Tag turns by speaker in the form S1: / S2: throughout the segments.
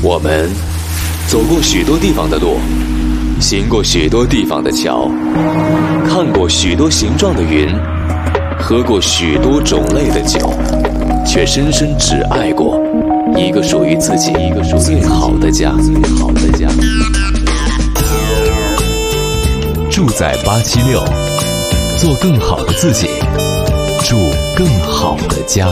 S1: 我们走过许多地方的路，行过许多地方的桥，看过许多形状的云，喝过许多种类的酒，却深深只爱过一个属于自己最好的家。住在876，做更好的自己，住更好的家。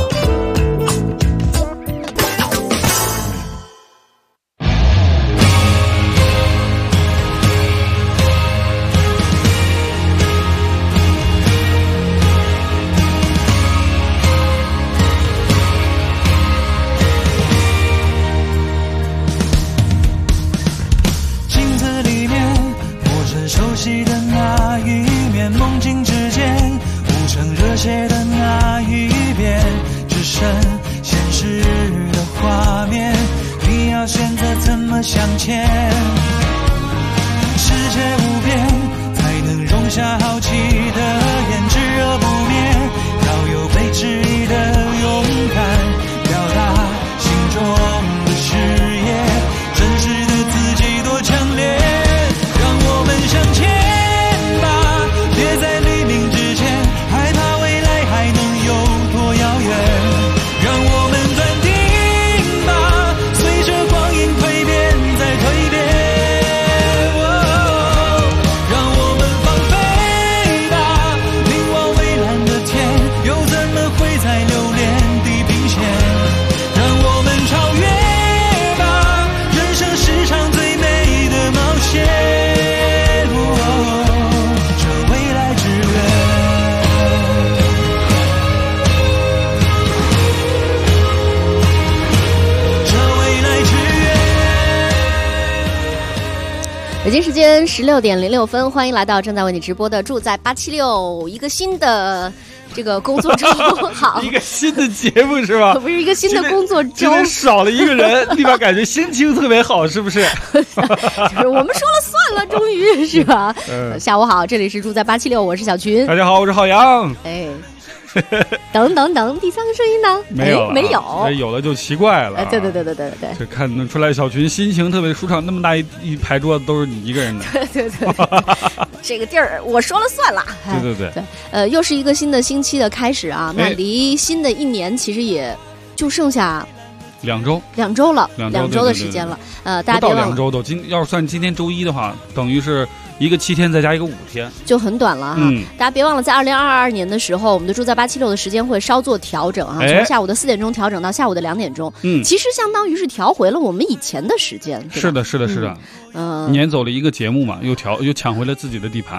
S2: 北京时间16点06分，欢迎来到正在为你直播的住在876，一个新的这个工作周。好，
S3: 一个新的节目是吧？
S2: 不是一个新的工作周，
S3: 今天少了一个人，立马感觉心情特别好，是不是？
S2: 就是我们说了算了，终于是吧？下午好，这里是住在876，我是小群。
S3: 大家好，我是浩洋。
S2: 哎。等，第三个声音呢？
S3: 没有，
S2: 没有，
S3: 有了就奇怪了。
S2: 对，
S3: 这看得出来，小群心情特别舒畅。那么大一排桌子都是你一个人的。
S2: 对，这个地儿我说了算了。
S3: 对。
S2: 又是一个新的星期的开始啊！那离新的一年其实也就剩下2周了，2周的时间了。大家别忘了，
S3: 不到2周都要是算今天周一的话，等于是一个7天再加一个5天，
S2: 就很短了哈。大家别忘了，在2022年的时候，我们的住在876的时间会稍作调整啊，从下午的4点钟调整到下午的2点钟。其实相当于是调回了我们以前的时间。
S3: 是的。撵走了一个节目嘛，又抢回了自己的地盘。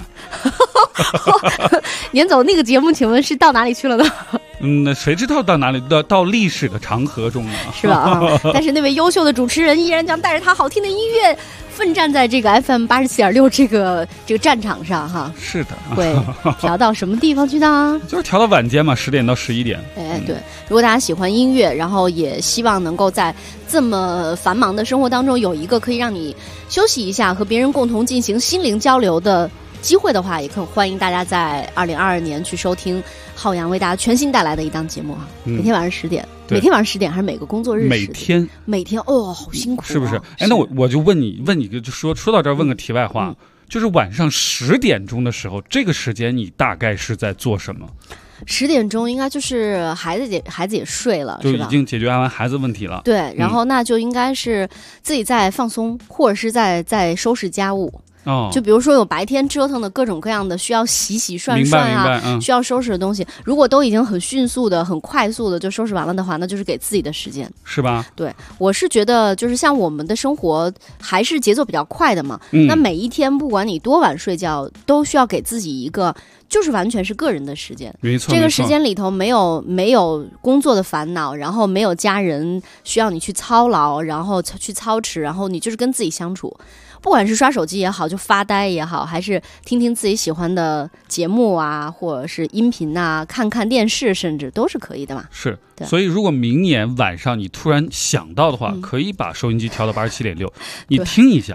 S3: 撵
S2: 走那个节目，请问是到哪里去了呢？
S3: 那谁知道到哪里？到历史的长河中了，
S2: 是吧？但是那位优秀的主持人依然将带着他好听的音乐，奋战在这个 FM87.6这个战场上哈。
S3: 是的，
S2: 会调到什么地方去呢？
S3: 就是调到晚间嘛，10点到11点。
S2: 对。如果大家喜欢音乐，然后也希望能够在这么繁忙的生活当中有一个可以让你休息一下，和别人共同进行心灵交流的机会的话，也可以欢迎大家在2022年去收听浩洋为大家全新带来的一档节目啊。每天晚上10点，每天晚上10点还是每个工作日？每天哦，好辛苦，
S3: 是不是？那我就问你，就说到这儿，问个题外话，就是晚上10点钟的时候，这个时间你大概是在做什么
S2: ？10点钟应该就是孩子也睡了，
S3: 就已经解决完孩子问题了。
S2: 对，然后那就应该是自己在放松，或者是在收拾家务。就比如说有白天折腾的各种各样的需要洗涮啊，需要收拾的东西，如果都已经很迅速的、很快速的就收拾完了的话，那就是给自己的时间，
S3: 是吧？
S2: 对，我是觉得就是像我们的生活还是节奏比较快的嘛，那每一天不管你多晚睡觉，都需要给自己一个就是完全是个人的时间。
S3: 没错，
S2: 这个时间里头没有工作的烦恼，然后没有家人需要你去操劳，然后去操持，然后你就是跟自己相处。不管是刷手机也好，就发呆也好，还是听听自己喜欢的节目啊，或者是音频啊，看看电视，甚至都是可以的嘛。
S3: 是，所以如果明年晚上你突然想到的话，可以把收音机调到87.6，你听一下。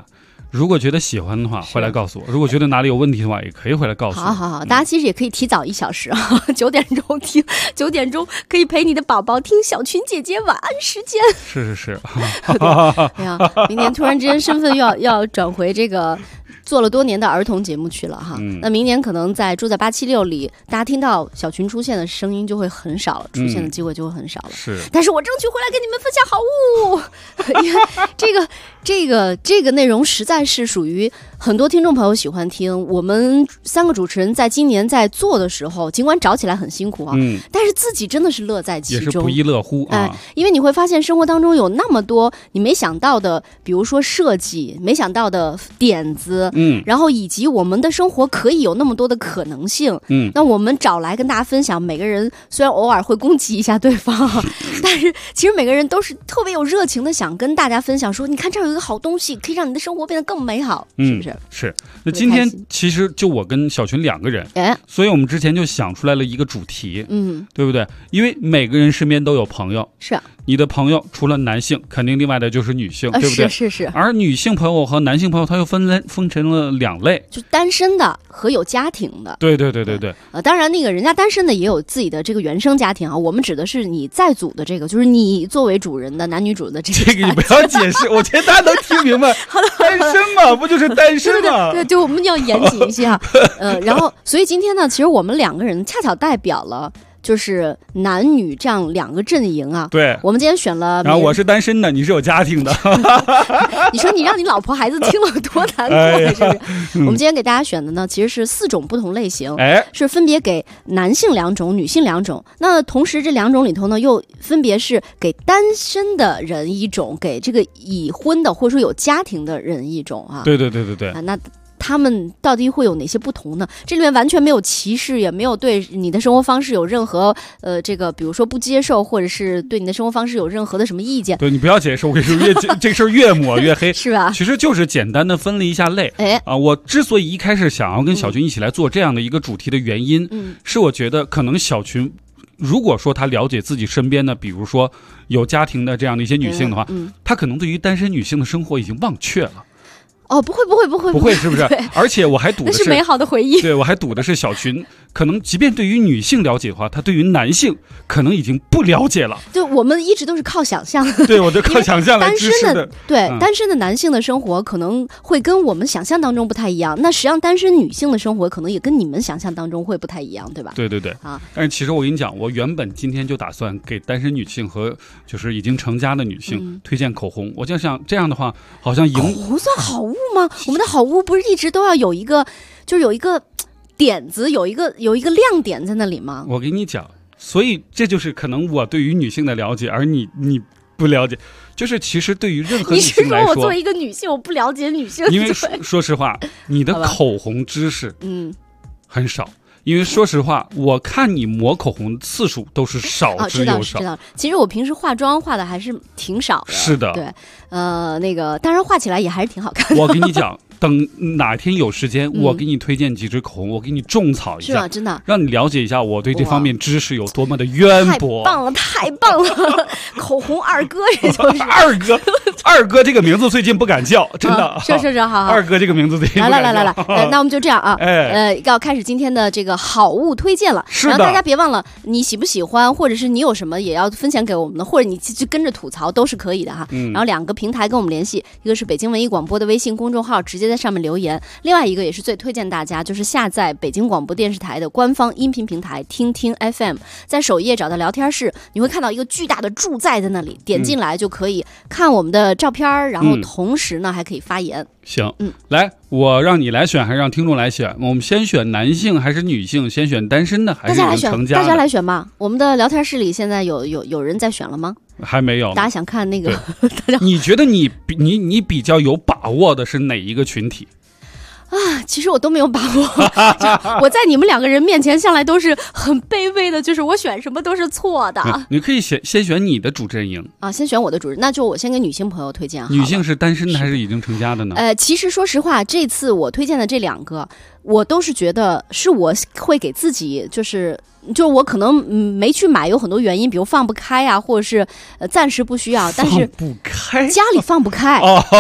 S3: 如果觉得喜欢的话，回来告诉我；如果觉得哪里有问题的话，也可以回来告诉我。
S2: 好，大家其实也可以提早1小时啊，9点钟听，9点钟可以陪你的宝宝听小群姐姐晚安时间。
S3: 是。
S2: 哎呀，明年突然之间身份要转回这个做了多年的儿童节目去了哈。那明年可能住在876里，大家听到小群出现的声音就会很少了，出现的机会就会很少了。
S3: 是，
S2: 但是我争取回来跟你们分享好物，因为这个内容实在是属于很多听众朋友喜欢听。我们3个主持人在今年在做的时候，尽管找起来很辛苦啊，但是自己真的是乐在其中，
S3: 也是不亦乐乎啊。
S2: 因为你会发现生活当中有那么多你没想到的，比如说设计，没想到的点子，然后以及我们的生活可以有那么多的可能性，那我们找来跟大家分享，每个人虽然偶尔会攻击一下对方，但是其实每个人都是特别有热情的想跟大家分享说，你看这儿有一个好东西，可以让你的生活变得更美好，是不是？
S3: 是。那今天其实就我跟小群2个人，所以我们之前就想出来了一个主题，对不对？因为每个人身边都有朋友，
S2: 是
S3: 你的朋友除了男性，肯定另外的就是女性，对不对？
S2: 是。
S3: 而女性朋友和男性朋友，他又分成了2类，
S2: 就单身的和有家庭的。
S3: 对。
S2: 当然那个人家单身的也有自己的这个原生家庭啊，我们指的是你在组的这个，就是你作为主人的男女主的这个
S3: 你不要解释，我觉得大家能听明白。单身嘛，不就是单身嘛？
S2: 对，我们要严谨一些啊。然后所以今天呢，其实我们2个人恰巧代表了就是男女这样2个阵营啊。
S3: 对，
S2: 我们今天选了，
S3: 然后我是单身的，你是有家庭的。
S2: 你说你让你老婆孩子听了多难过，是不是？我们今天给大家选的呢，其实是4种不同类型，是分别给男性2种，女性2种。那同时这2种里头呢，又分别是给单身的人1种，给这个已婚的或者说有家庭的人1种啊。
S3: 对。
S2: 那他们到底会有哪些不同呢？这里面完全没有歧视，也没有对你的生活方式有任何这个比如说不接受，或者是对你的生活方式有任何的什么意见。
S3: 对，你不要解释，我跟你说这事儿越抹越黑，
S2: 是吧？
S3: 其实就是简单的分了一下类。我之所以一开始想要跟小群一起来做这样的一个主题的原因，是我觉得可能小群如果说他了解自己身边的，比如说有家庭的这样的一些女性的话，他可能对于单身女性的生活已经忘却了。
S2: 不会，是不是？
S3: 而且我还赌的
S2: 是美好的回忆。
S3: 对，我还赌的是小群可能即便对于女性了解的话，他对于男性可能已经不了解了。
S2: 对，我们一直都是靠想象。
S3: 对，我就靠想象来支持的。
S2: 对，单身的男性的生活可能会跟我们想象当中不太一样。那实际上单身女性的生活可能也跟你们想象当中会不太一样，对吧？
S3: 对啊。但是其实我跟你讲，我原本今天就打算给单身女性和就是已经成家的女性推荐口红。我就想这样的话，好像
S2: 口红算好物吗？我们的好物不是一直都要有一个，就是有一个点子，有一个亮点在那里吗？
S3: 我跟你讲，所以这就是可能我对于女性的了解，而你不了解。就是其实对于任何女性来说，
S2: 你是说我作为一个女性，我不了解女性？
S3: 因为说实话，你的口红知识很少。因为说实话，我看你抹口红的次数都是少之又少。
S2: 知道。其实我平时化妆化的还是挺少的。
S3: 是的。
S2: 对，那个当然画起来也还是挺好看的。
S3: 我跟你讲，等哪天有时间，我给你推荐几支口红，我给你种草一下，
S2: 是吧？真的，
S3: 让你了解一下我对这方面知识有多么的渊博。
S2: 太棒了！口红二哥，这就是
S3: 二哥这个名字最近不敢叫，真的。
S2: 是，好。
S3: 二哥这个名字最近不敢叫。
S2: 来，那我们就这样啊。要开始今天的这个好物推荐了。
S3: 是的。
S2: 然后大家别忘了，你喜不喜欢，或者是你有什么也要分享给我们的，或者你就跟着吐槽都是可以的哈。然后2个平台跟我们联系，一个是北京文艺广播的微信公众号，直接在上面留言；另外一个也是最推荐大家，就是下载北京广播电视台的官方音频平台听听 FM， 在首页找到聊天室，你会看到一个巨大的驻在那里，点进来就可以看我们的照片，然后同时呢还可以发言。
S3: 行，来，我让你来选还是让听众来选？我们先选男性还是女性？先选单身的还是成家的？
S2: 大家来选吧。我们的聊天室里现在有人在选了吗？
S3: 还没有。
S2: 大家想看那个？
S3: 你觉得你比较有把握的是哪一个群体？
S2: 其实我都没有把握，我在你们2个人面前向来都是很卑微的，就是我选什么都是错的。
S3: 你可以先选你的主阵营
S2: 啊，先选我的主人，那就我先给女性朋友推荐。
S3: 女性是单身的还是已经成家的呢？
S2: 其实说实话，这次我推荐的这2个，我都是觉得是我会给自己就是我可能没去买，有很多原因，比如放不开啊，或者是暂时不需要，但是
S3: 放不开，
S2: 家里放不开。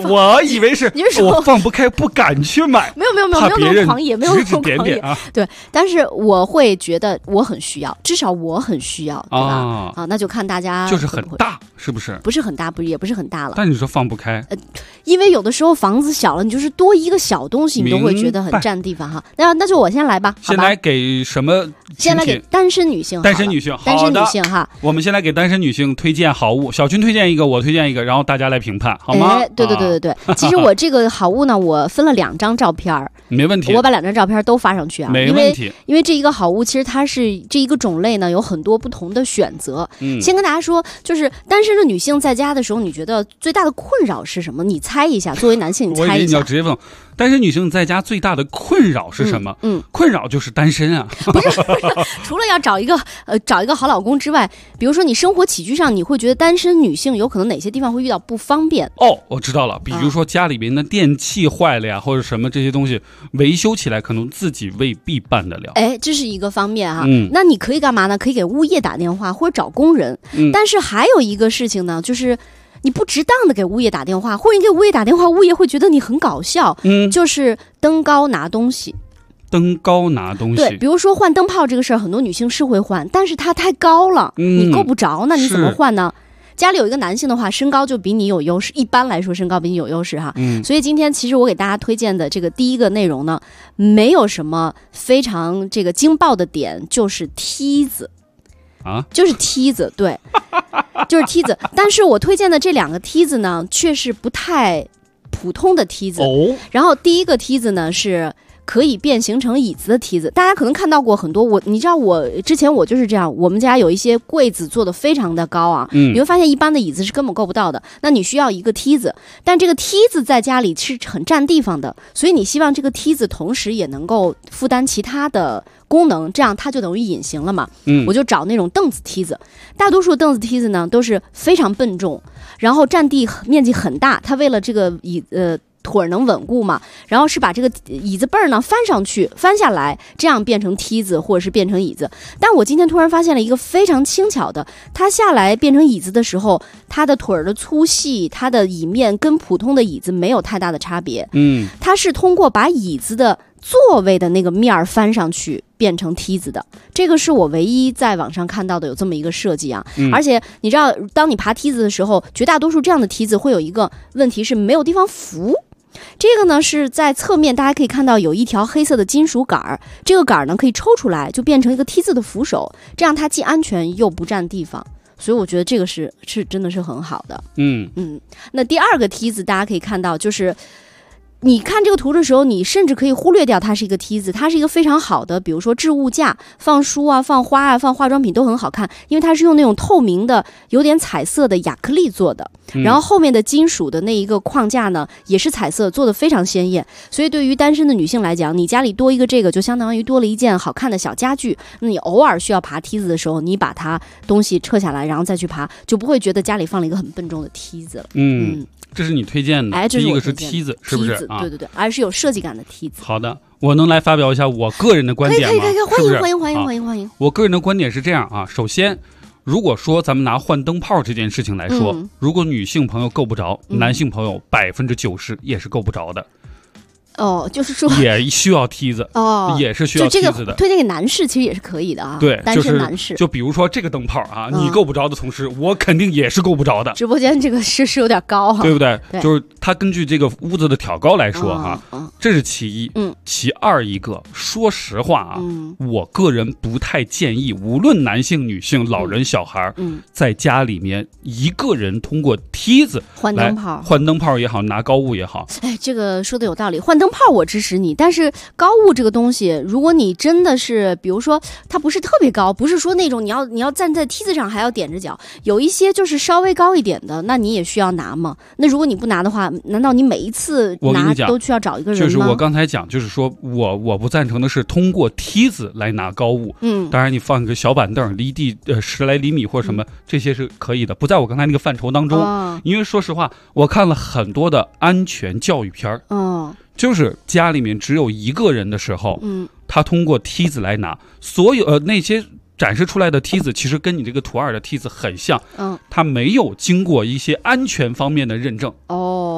S3: 我以为是我放不开不敢去买，
S2: 没有那么狂野，没有那么狂野
S3: 啊。
S2: 对，但是我会觉得我很需要，至少我很需要，对吧？那就看大家
S3: 就是很大，是不是？
S2: 不是很大，也不是很大了。
S3: 但你说放不开，
S2: 因为有的时候房子小了，你就是多一个小东西，你都会觉得很占地方哈。那就我先来吧。
S3: 先来给什么？
S2: 先来给单身女性。
S3: 单身女性
S2: 哈。
S3: 我们先来给单身女性推荐好物，小军推荐一个，我推荐一个，然后大家来评判，好吗？
S2: 对。其实我这个好物呢，我分了2张照片，
S3: 没问题。
S2: 我把2张照片都发上去啊，
S3: 没问题。
S2: 因为这一个好物，其实它是这一个种类呢，有很多不同的选择。先跟大家说，就是单身的女性在家的时候，你觉得最大的困扰是什么？你猜一下，作为男性，你猜一下。
S3: 我以为你要直接问。单身女性在家最大的困扰是什么？困扰就是单身啊。
S2: 不是，除了要找一个好老公之外，比如说你生活起居上，你会觉得单身女性有可能哪些地方会遇到不方便？
S3: 我知道了，比如说家里边的电器坏了呀，或者什么这些东西维修起来可能自己未必办得了。
S2: 这是一个方面哈。那你可以干嘛呢？可以给物业打电话或者找工人。但是还有一个事情呢，就是你不值当的给物业打电话，或者你给物业打电话，物业会觉得你很搞笑。就是登高拿东西。对，比如说换灯泡这个事儿，很多女性是会换，但是它太高了，你够不着，那你怎么换呢？家里有一个男性的话，身高就比你有优势，一般来说身高比你有优势哈。所以今天其实我给大家推荐的这个第一个内容呢，没有什么非常这个惊爆的点，就是梯子。就是梯子，对，就是梯子。但是我推荐的这2个梯子呢，却是不太普通的梯子。然后第一个梯子呢是可以变形成椅子的梯子，大家可能看到过很多。你知道我之前我就是这样，我们家有一些柜子做的非常的高啊，你会发现一般的椅子是根本够不到的，那你需要一个梯子，但这个梯子在家里是很占地方的，所以你希望这个梯子同时也能够负担其他的功能，这样它就等于隐形了嘛。我就找那种凳子梯子，大多数凳子梯子呢都是非常笨重，然后占地面积很大，它为了这个腿能稳固嘛，然后是把这个椅子背儿呢翻上去翻下来，这样变成梯子或者是变成椅子。但我今天突然发现了一个非常轻巧的，它下来变成椅子的时候，它的腿儿的粗细，它的椅面跟普通的椅子没有太大的差别。它是通过把椅子的座位的那个面儿翻上去变成梯子的，这个是我唯一在网上看到的有这么一个设计啊。而且你知道，当你爬梯子的时候，绝大多数这样的梯子会有一个问题是没有地方扶。这个呢是在侧面大家可以看到有一条黑色的金属杆，这个杆呢可以抽出来就变成一个梯子的扶手，这样它既安全又不占地方，所以我觉得这个是真的是很好的。那第2个梯子大家可以看到，就是你看这个图的时候，你甚至可以忽略掉它是一个梯子，它是一个非常好的，比如说置物架，放书啊、放花啊、放化妆品都很好看，因为它是用那种透明的、有点彩色的亚克力做的，然后后面的金属的那一个框架呢，也是彩色，做的非常鲜艳。所以对于单身的女性来讲，你家里多一个这个，就相当于多了一件好看的小家具。那你偶尔需要爬梯子的时候，你把它东西撤下来，然后再去爬，就不会觉得家里放了一个很笨重的梯子了。
S3: 这是你推荐的。第一个是梯子，是不是？
S2: 对，而是有设计感的梯子。
S3: 好的，我能来发表一下我个人的观点吗？
S2: 可以，欢迎。
S3: 我个人的观点是这样啊，首先，如果说咱们拿换灯泡这件事情来说，如果女性朋友够不着，男性朋友90%也是够不着的。
S2: 就是说
S3: 也需要梯子也是需要梯子的。就这个
S2: 推荐给男士其实也是可以的啊。
S3: 对，
S2: 单身男士。
S3: 就比如说这个灯泡啊，你够不着的同时，我肯定也是够不着的。
S2: 直播间这个是有点高哈，
S3: 对不对？就是它根据这个屋子的挑高来说哈，这是其一。其二一个，说实话啊，我个人不太建议，无论男性、女性、老人、小孩，在家里面一个人通过梯子
S2: 换
S3: 灯泡也好，拿高物也好。
S2: 这个说的有道理。换灯泡我支持你，但是高物这个东西，如果你真的是，比如说它不是特别高，不是说那种你要站在梯子上还要踮着脚，有一些就是稍微高一点的，那你也需要拿吗？那如果你不拿的话，难道你每一次拿都需要找一个人吗？
S3: 就是我刚才讲，就是说我不赞成的是通过梯子来拿高物。当然你放一个小板凳，离地10来厘米或者什么，这些是可以的，不在我刚才那个范畴当中。因为说实话，我看了很多的安全教育片就是家里面只有一个人的时候，他通过梯子来拿，所有那些展示出来的梯子，其实跟你这个图2的梯子很像，它没有经过一些安全方面的认证。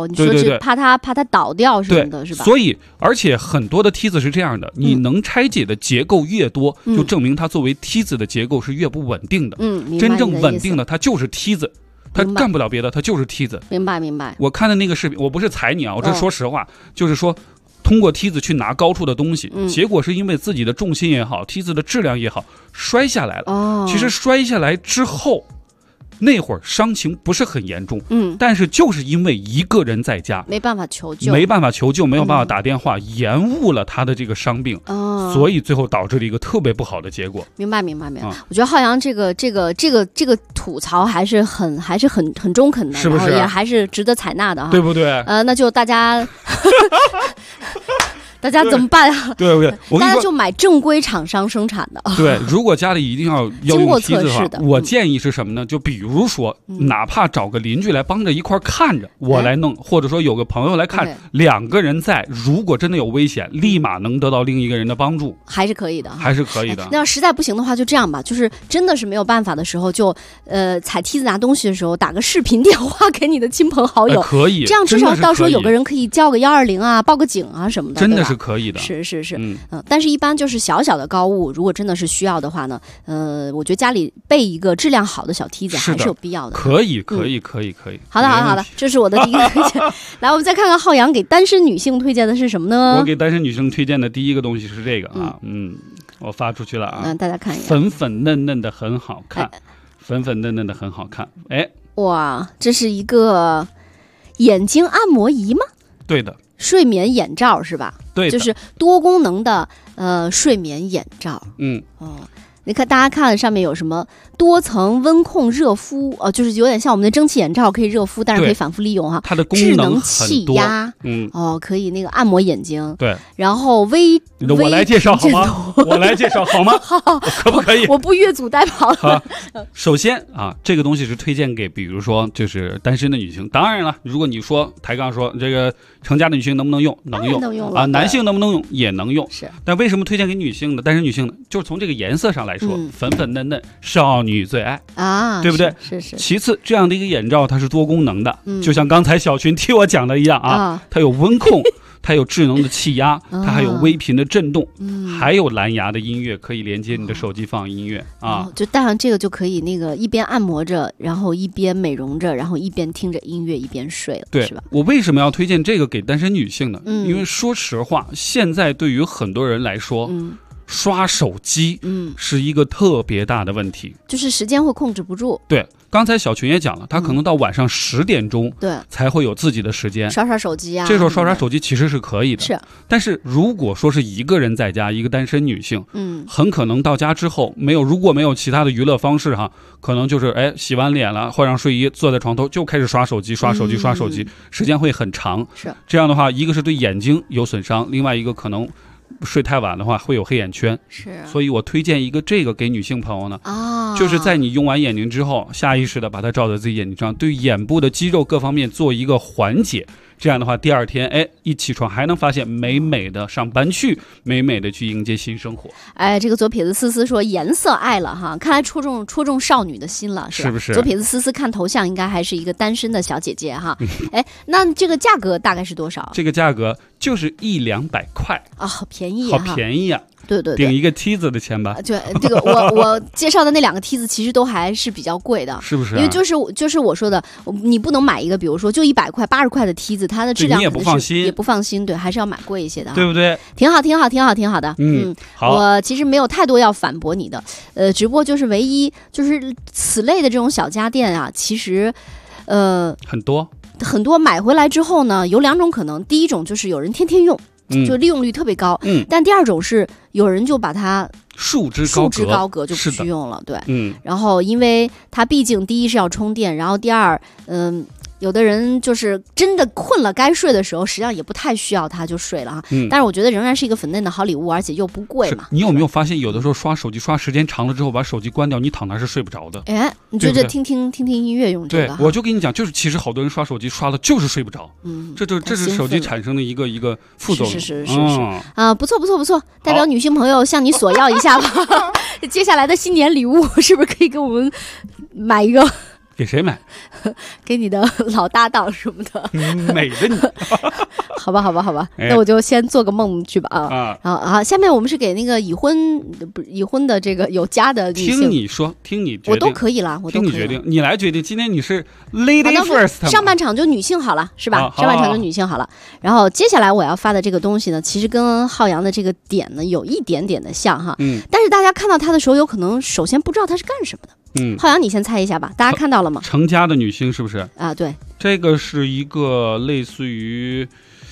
S2: 呦，你说是怕它倒掉什么的，是吧？
S3: 所以，而且很多的梯子是这样的，你能拆解的结构越多，就证明它作为梯子的结构是越不稳定的。真正稳定的它就是梯子。他干不了别的，他就是梯子。
S2: 明白。
S3: 我看的那个视频，我不是踩你啊，我这说实话，就是说通过梯子去拿高处的东西，结果是因为自己的重心也好，梯子的质量也好，摔下来了。其实摔下来之后，那会儿伤情不是很严重，但是就是因为一个人在家，
S2: 没办法求救，
S3: 没有办法打电话，延误了他的这个伤病，所以最后导致了一个特别不好的结果。
S2: 明白。我觉得浩洋这个吐槽还是很中肯的，
S3: 是不是？
S2: 然后也还是值得采纳的哈，
S3: 对不对？
S2: 那就大家。大家怎么办啊？
S3: 对不对？
S2: 大家就买正规厂商生产的。
S3: 对，如果家里一定要用梯子的话，我建议是什么呢？就比如说，哪怕找个邻居来帮着一块看着，我来弄，或者说有个朋友来看，两个人在，如果真的有危险，立马能得到另一个人的帮助，
S2: 还是可以的。那要实在不行的话，就这样吧，就是真的是没有办法的时候，就踩梯子拿东西的时候，打个视频电话给你的亲朋好友，
S3: 可以，
S2: 这样至少到时候有个人可以叫个120啊，报个警啊什么的，
S3: 真的是可以的。
S2: 是，但是一般就是小小的高物，如果真的是需要的话呢，我觉得家里备一个质量好的小梯子还是有必要的。
S3: 可以。
S2: 好的，这是我的第一个推荐。来，我们再看看浩洋给单身女性推荐的是什么呢？
S3: 我给单身女性推荐的第一个东西是这个啊，我发出去了啊，
S2: 大家看一眼，
S3: 粉粉嫩嫩的很好看，粉粉嫩嫩的很好看。哎，
S2: 哇，这是一个眼睛按摩仪吗？
S3: 对的。
S2: 睡眠眼罩是吧？
S3: 对，
S2: 就是多功能的睡眠眼罩。你看大家看上面有什么多层温控热敷，就是有点像我们的蒸汽眼罩，可以热敷，但是可以反复利用哈。
S3: 它的功能
S2: 智能气压，可以那个按摩眼睛。
S3: 对，
S2: 然后
S3: 我来介绍好吗？我来介绍好吗？
S2: 好，
S3: 可不可以？
S2: 我不越俎代庖
S3: 了。首先啊，这个东西是推荐给比如说就是单身的女性。当然了，如果你说抬杠说这个成家的女性能不能用？能用啊，男性能不能用？也能用。
S2: 是。
S3: 但为什么推荐给女性的单身女性呢？就是从这个颜色上来说，粉粉嫩嫩，少女最爱啊，对不对？
S2: 是。
S3: 其次，这样的一个眼罩它是多功能的，就像刚才小群替我讲的一样啊，它有温控。它有智能的气压，它还有微频的震动，还有蓝牙的音乐，可以连接你的手机放音乐啊。
S2: 就戴上这个就可以那个一边按摩着，然后一边美容着，然后一边听着音乐一边睡了，
S3: 对，
S2: 是吧？
S3: 我为什么要推荐这个给单身女性呢？因为说实话，现在对于很多人来说，刷手机是一个特别大的问题，
S2: 就是时间会控制不住。
S3: 对。刚才小群也讲了，他可能到晚上10点钟，
S2: 对，
S3: 才会有自己的时间
S2: 刷手机啊。
S3: 这时候刷手机其实是可以的，
S2: 是。
S3: 但是如果说是一个人在家，一个单身女性，很可能到家之后如果没有其他的娱乐方式哈，可能就是洗完脸了，换上睡衣，坐在床头就开始刷手机，时间会很长。
S2: 是。
S3: 这样的话，一个是对眼睛有损伤，另外一个可能睡太晚的话会有黑眼圈，
S2: 是，
S3: 所以我推荐一个这个给女性朋友呢，就是在你用完眼睛之后，下意识的把它照在自己眼睛上，对眼部的肌肉各方面做一个缓解。这样的话，第二天一起床还能发现美美的上班去，美美的去迎接新生活。
S2: 这个左撇子思思说颜色爱了哈，看来戳中少女的心了，
S3: 是不是？
S2: 左撇子思思看头像应该还是一个单身的小姐姐哈。那这个价格大概是多少？
S3: 这个价格就是100-200块
S2: 啊，好便宜，
S3: 好便宜啊！对，顶一个梯子的钱吧。
S2: 就这个我介绍的那2个梯子其实都还是比较贵的，
S3: 是不是？
S2: 因为就是我说的，你不能买一个，比如说就100块、80块的梯子，它的质量
S3: 也不放心，
S2: 对，还是要买贵一些的，
S3: 对不对？
S2: 挺好的。
S3: 好。
S2: 我其实没有太多要反驳你的，只不过就是唯一就是此类的这种小家电啊，其实
S3: 很多
S2: 买回来之后呢，有2种可能，第一种就是有人天天用。就利用率特别高，但第二种是有人就把它束之高阁就不去用了，对，然后因为它毕竟第一是要充电，然后第二，有的人就是真的困了该睡的时候，实际上也不太需要它就睡了哈。但是我觉得仍然是一个粉嫩的好礼物，而且又不贵嘛。
S3: 你有没有发现，有的时候刷手机刷时间长了之后，把手机关掉，你躺那是睡不着的。
S2: 你觉得听听音乐用这个？
S3: 对，我就跟你讲，就是其实好多人刷手机刷了就是睡不着。这是手机产生的一个副作用。
S2: 是啊，不错，代表女性朋友向你索要一下吧。接下来的新年礼物是不是可以给我们买一个？
S3: 给谁买？
S2: 给你的老搭档什么的。
S3: 美的你。
S2: 好吧，那我就先做个梦去吧啊！下面我们是给那个已婚的这个有家的女性。
S3: 听你说，听你决定，
S2: 我都可以了，
S3: 听你决定，你来决定。今天你是 lady first，
S2: 上半场就女性好了，是吧？上半场就女性好了。然后接下来我要发的这个东西呢，其实跟浩洋的这个点呢有一点点的像哈。但是大家看到它的时候，有可能首先不知道它是干什么的。浩洋，你先猜一下吧。大家看到了吗？
S3: 成家的女性是不是？
S2: 啊，对。
S3: 这个是一个类似于。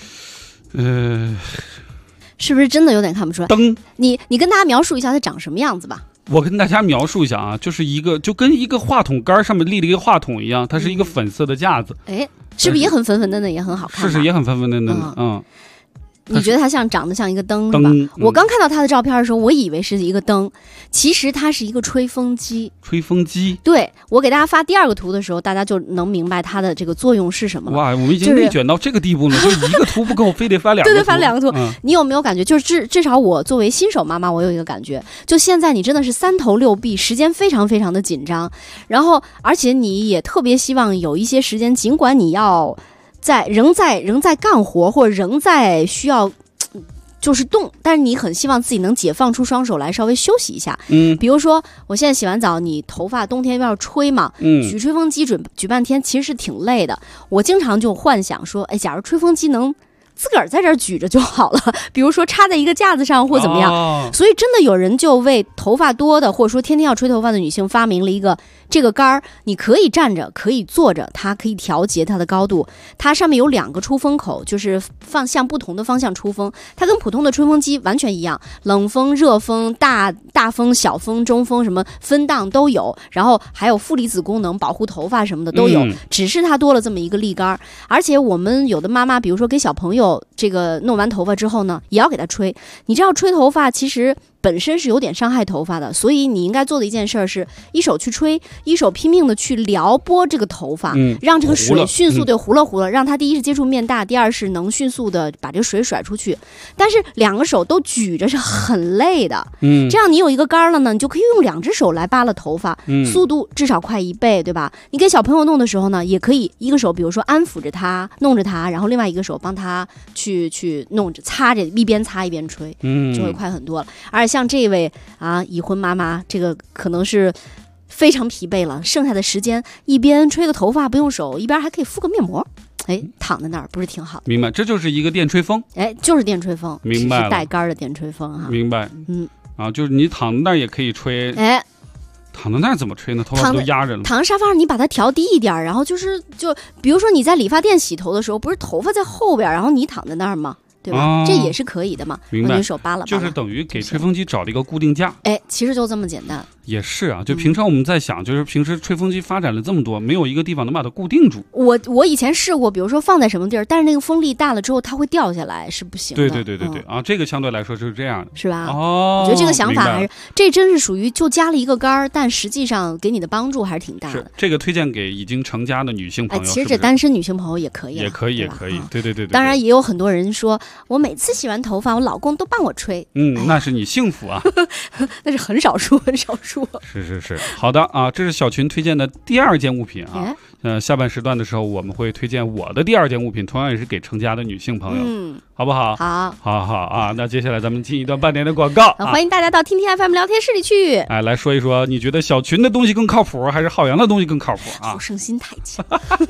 S2: 是不是真的有点看不出来？
S3: 灯，
S2: 你跟大家描述一下它长什么样子吧。
S3: 我跟大家描述一下啊，就是就跟一个话筒杆上面立了一个话筒一样，它是一个粉色的架子。
S2: 是不是也很粉粉嫩嫩，也很好看？
S3: 是也很粉粉嫩嫩的。
S2: 你觉得它长得像一个灯是吧？我刚看到它的照片的时候，我以为是一个灯，其实它是一个吹风机。
S3: 吹风机？
S2: 对，我给大家发第二个图的时候，大家就能明白它的这个作用是什么了。
S3: 哇，我们已经内卷到这个地步了，就一个图不够，非得翻两个图。
S2: 对，翻两个图。你有没有感觉？就是至少我作为新手妈妈，我有一个感觉，就现在你真的是三头六臂，时间非常非常的紧张，然后而且你也特别希望有一些时间，尽管你要仍在干活，或者仍在需要就是动，但是你很希望自己能解放出双手来稍微休息一下。比如说我现在洗完澡，你头发冬天要吹嘛，举吹风机举半天其实是挺累的。我经常就幻想说，假如吹风机能自个儿在这儿举着就好了，比如说插在一个架子上或怎么样。所以真的有人就为头发多的，或者说天天要吹头发的女性发明了一个这个杆儿，你可以站着，可以坐着，它可以调节它的高度。它上面有2个出风口，就是向不同的方向出风。它跟普通的吹风机完全一样，冷风、热风、大风、小风、中风什么分档都有，然后还有负离子功能，保护头发什么的都有。只是它多了这么一个立杆。而且我们有的妈妈，比如说给小朋友这个弄完头发之后呢，也要给他吹。你知道吹头发其实本身是有点伤害头发的，所以你应该做的一件事是一手去吹，一手拼命的去撩拨这个头发，让这个水迅速的糊了，让它第一是接触面大，第二是能迅速的把这个水甩出去。但是2个手都举着是很累的，这样你有一个杆了呢，你就可以用2只手来扒拉头发，速度至少快1倍，对吧？你给小朋友弄的时候呢，也可以一个手比如说安抚着他，弄着他，然后另外一个手帮他去弄着擦着，一边擦一边吹，就会快很多了。而且像这位已婚妈妈，这个可能是非常疲惫了，剩下的时间一边吹个头发不用手，一边还可以敷个面膜，躺在那儿不是挺好的？明白，
S3: 这就是一个电吹风，
S2: 就是电吹风，
S3: 明白了，
S2: 是带杆的电吹风哈，
S3: 明白，就是你躺在那儿也可以吹，躺在那儿怎么吹呢？头发都压着了。
S2: 躺在沙发上，你把它调低一点，然后就比如说你在理发店洗头的时候，不是头发在后边，然后你躺在那儿吗？对吧？这也是可以的嘛。
S3: 明白。
S2: 你手扒拉，
S3: 就是等于给吹风机找了一个固定架。
S2: 其实就这么简单。
S3: 也是啊，就平常我们在想，就是平时吹风机发展了这么多，没有一个地方能把它固定住。
S2: 我以前试过，比如说放在什么地儿，但是那个风力大了之后，它会掉下来，是不行的。
S3: 对这个相对来说就是这样的，
S2: 是吧？我觉得这个想法还是，这真是属于就加了一个杆儿，但实际上给你的帮助还是挺大的。
S3: 是这个推荐给已经成家的女性朋友。
S2: 其实这单身女性朋友也可以，
S3: 也可以。对。
S2: 当然也有很多人说，我每次洗完头发，我老公都帮我吹。
S3: 那是你幸福啊。
S2: 那是很少数。
S3: 是。好的啊，这是小群推荐的第2件物品啊。下半时段的时候，我们会推荐我的第2件物品，同样也是给成家的女性朋友，好不好？好啊。那接下来咱们进一段半年的广告，
S2: 欢迎大家到听听 FM 聊天室里去。
S3: 来说一说，你觉得小群的东西更靠谱，还是浩洋的东西更靠谱啊？
S2: 好胜心太强。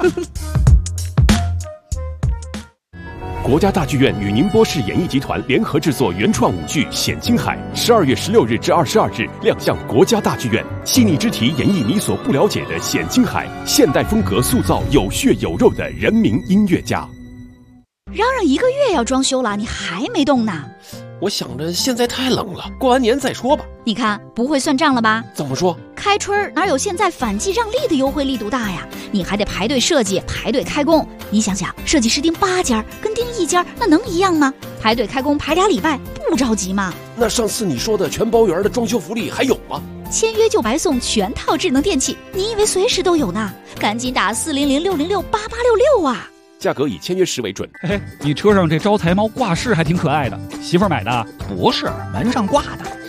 S4: 国家大剧院与宁波市演艺集团联合制作原创舞剧《显青海》，12月16日至22日亮相国家大剧院，细腻之题演绎你所不了解的显青海，现代风格塑造有血有肉的人民音乐家。
S5: 嚷嚷1个月要装修了，你还没动呢？
S6: 我想着现在太冷了，过完年再说吧。
S5: 你看不会算账了吧？
S6: 怎么说？
S5: 开春哪有现在反季让利的优惠力度大呀？你还得排队设计，排队开工。你想想，设计师盯8家跟盯1家，那能一样吗？排队开工排2礼拜，不着急吗？
S6: 那上次你说的全包圆的装修福利还有吗？
S5: 签约就白送全套智能电器，你以为随时都有呢？赶紧打400-606-8866啊！
S4: 价格以签约时为准。
S7: 你车上这招财猫挂饰还挺可爱的，媳妇儿买的？
S8: 不是，门上挂的。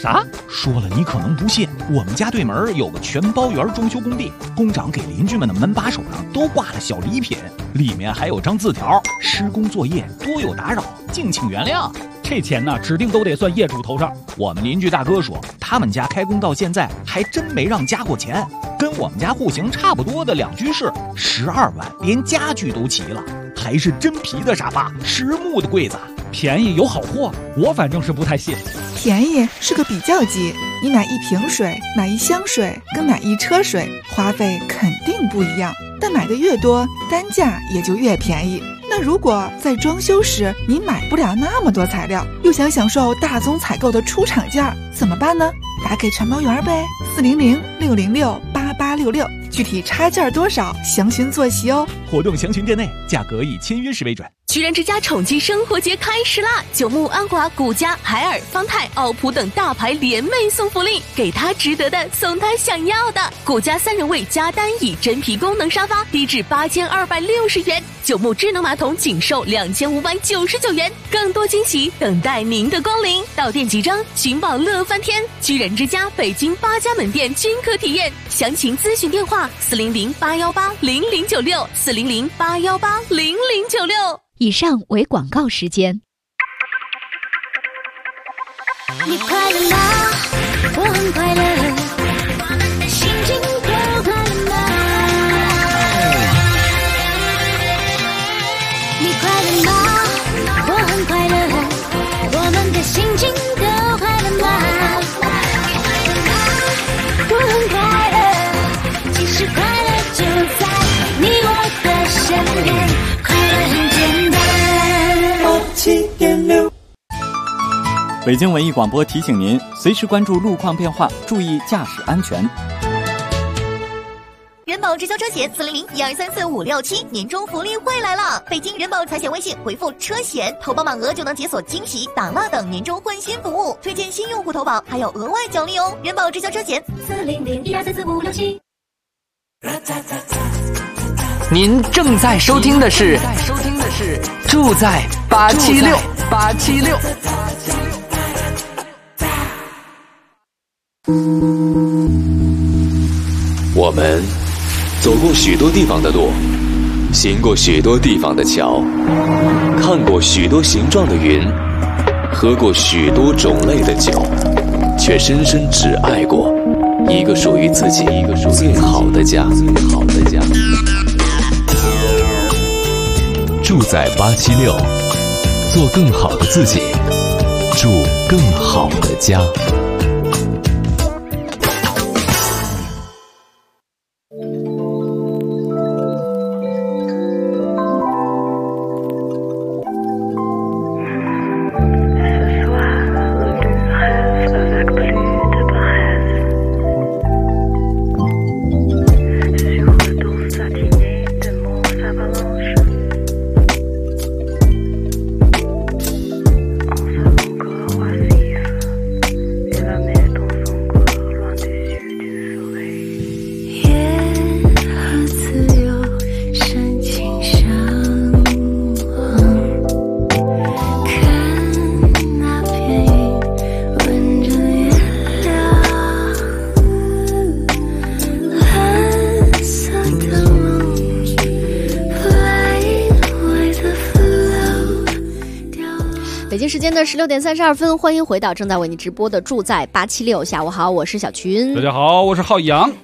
S7: 啥？说了你可能不信，我们家对门有个全包园装修工地，工长给邻居们的门把手上都挂了小礼品，里面还有张字条：施工作业多有打扰，敬请原谅。
S8: 这钱呢，指定都得算业主头上。
S7: 我们邻居大哥说，他们家开工到现在还真没让加过钱，跟我们家户型差不多的2居室，12万，连家具都齐了，还是真皮的沙发，实木的柜子，
S8: 便宜有好货，我反正是不太信。
S9: 便宜是个比较级，你买1瓶水，买1箱水，跟买1车水，花费肯定不一样，但买的越多，单价也就越便宜。那如果在装修时你买不了那么多材料，又想享受大宗采购的出厂价，怎么办呢？打给全包园呗，400-606-8866，具体差价多少，详询坐席哦。
S7: 活动详询店内，价格以签约时为准。
S10: 居然之家宠妻生活节开始啦！九牧、安华、古家、海尔、方太、奥普等大牌联袂送福利，给他值得的，送他想要的。古家3人位加单椅真皮功能沙发低至8260元，九牧智能马桶仅售2599元，更多惊喜等待您的光临。到店即装，寻宝乐翻天！居然之家北京8家门店均可体验，详情咨询电话400-818-0096，400-818-0096。
S5: 以上为广告时间。
S11: 你快乐吗？我很快乐，心情都快乐吗？你快乐吗？我很快乐，我们的心情都快乐吗？我很快乐，其实快乐就在你我的身边，快乐很简单。7.6
S12: 北京文艺广播提醒您，随时关注路况变化，注意驾驶安全。
S13: 人保直销车险400-1234567年终福利会来了！北京人保财险微信回复车险，投保满额就能解锁惊喜、打蜡等年终换新服务，推荐新用户投保还有额外奖励哦！人保直销车险400-1234567。
S14: 您正在收听的是住在876。
S1: 我们走过许多地方的路，行过许多地方的桥，看过许多形状的云，喝过许多种类的酒，却深深只爱过一个属于自己最好的家。住在876，做更好的自己，住更好的家。
S2: 北京时间的16点32分，欢迎回到正在为你直播的住在876。下午好，我是小群。
S3: 大家好，我是浩洋。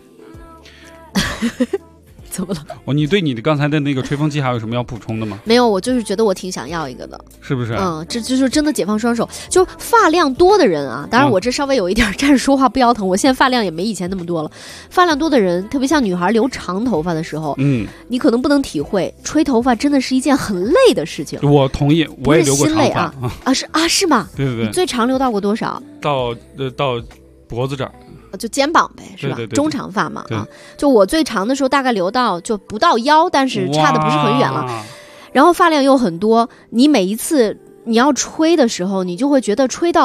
S2: 怎么了？
S3: 你对你的刚才的那个吹风机还有什么要补充的吗？
S2: 没有，我就是觉得我挺想要一个的，
S3: 是不是？
S2: 这就是真的解放双手。就发量多的人啊，当然我这稍微有一点站着说话不腰疼，我现在发量也没以前那么多了。发量多的人，特别像女孩留长头发的时候，你可能不能体会，吹头发真的是一件很累的事情。
S3: 我同意，我也留过长发
S2: 是吗？
S3: 对对对。
S2: 你最长留到过多少？
S3: 到脖子这儿。
S2: 就肩膀呗，是吧？
S3: 对对对，
S2: 中长发嘛啊，就我最长的时候大概留到就不到腰，但是差的不是很远了。然后发量又很多，你每一次你要吹的时候，你就会觉得吹到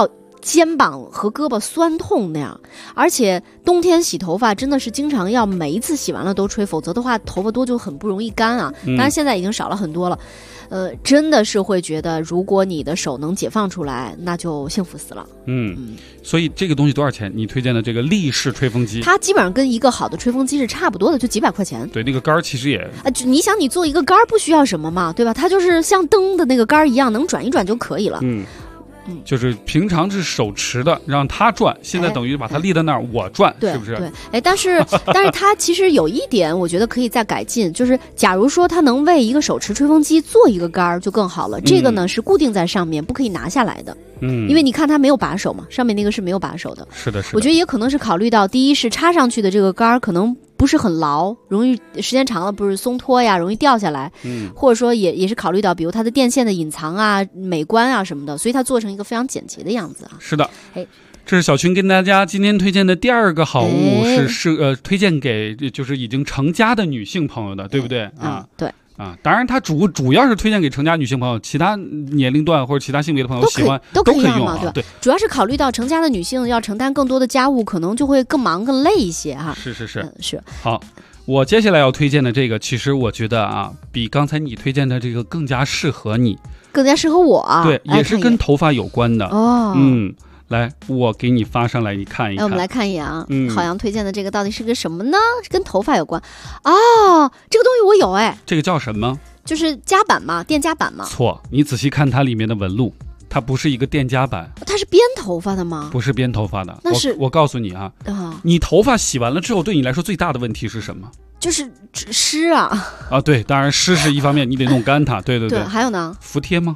S2: 肩膀和胳膊酸痛那样。而且冬天洗头发真的是经常要每一次洗完了都吹，否则的话头发多就很不容易干啊。当然现在已经少了很多了。真的是会觉得，如果你的手能解放出来，那就幸福死了。
S3: 所以这个东西多少钱？你推荐的这个立式吹风机，
S2: 它基本上跟一个好的吹风机是差不多的，就几百块钱。
S3: 对，那个杆儿其实也
S2: 你想你做一个杆儿不需要什么嘛，对吧？它就是像灯的那个杆儿一样，能转一转就可以了。
S3: 就是平常是手持的，让它转，现在等于把它立在那儿，我转，是不是？
S2: 对，但是它其实有一点，我觉得可以再改进，就是假如说它能为一个手持吹风机做一个杆儿，就更好了。这个呢是固定在上面，不可以拿下来的。因为你看它没有把手嘛，上面那个是没有把手的。
S3: 是的。
S2: 我觉得也可能是考虑到，第一是插上去的这个杆儿可能不是很牢，容易时间长了不是松脱呀，容易掉下来。或者说也是考虑到，比如它的电线的隐藏啊、美观啊什么的，所以它做成一个非常简洁的样子啊。
S3: 是的。这是小群跟大家今天推荐的第二个好物，是推荐给就是已经成家的女性朋友的，对不对？
S2: 对。
S3: 当然它主要是推荐给成家女性朋友，其他年龄段或者其他性别的朋友喜欢
S2: 都可以
S3: 用
S2: 嘛，对。主要是考虑到成家的女性要承担更多的家务，可能就会更忙更累一些哈。
S3: 是。好，我接下来要推荐的这个，其实我觉得比刚才你推荐的这个更加适合你，
S2: 更加适合我啊。
S3: 对，也是跟头发有关的
S2: 哦。
S3: 来，我给你发上来，你看一看。
S2: 我们来看一眼啊。郝阳推荐的这个到底是个什么呢？跟头发有关这个东西我有
S3: 这个叫什么？
S2: 就是夹板嘛，电夹板嘛。
S3: 错，你仔细看它里面的纹路，它不是一个电夹板。
S2: 它是编头发的吗？
S3: 不是编头发的。
S2: 那是
S3: 我告诉你你头发洗完了之后，对你来说最大的问题是什么？
S2: 就是湿啊。
S3: 对，当然湿是一方面，你得弄干它。对。
S2: 还有呢？
S3: 服帖吗？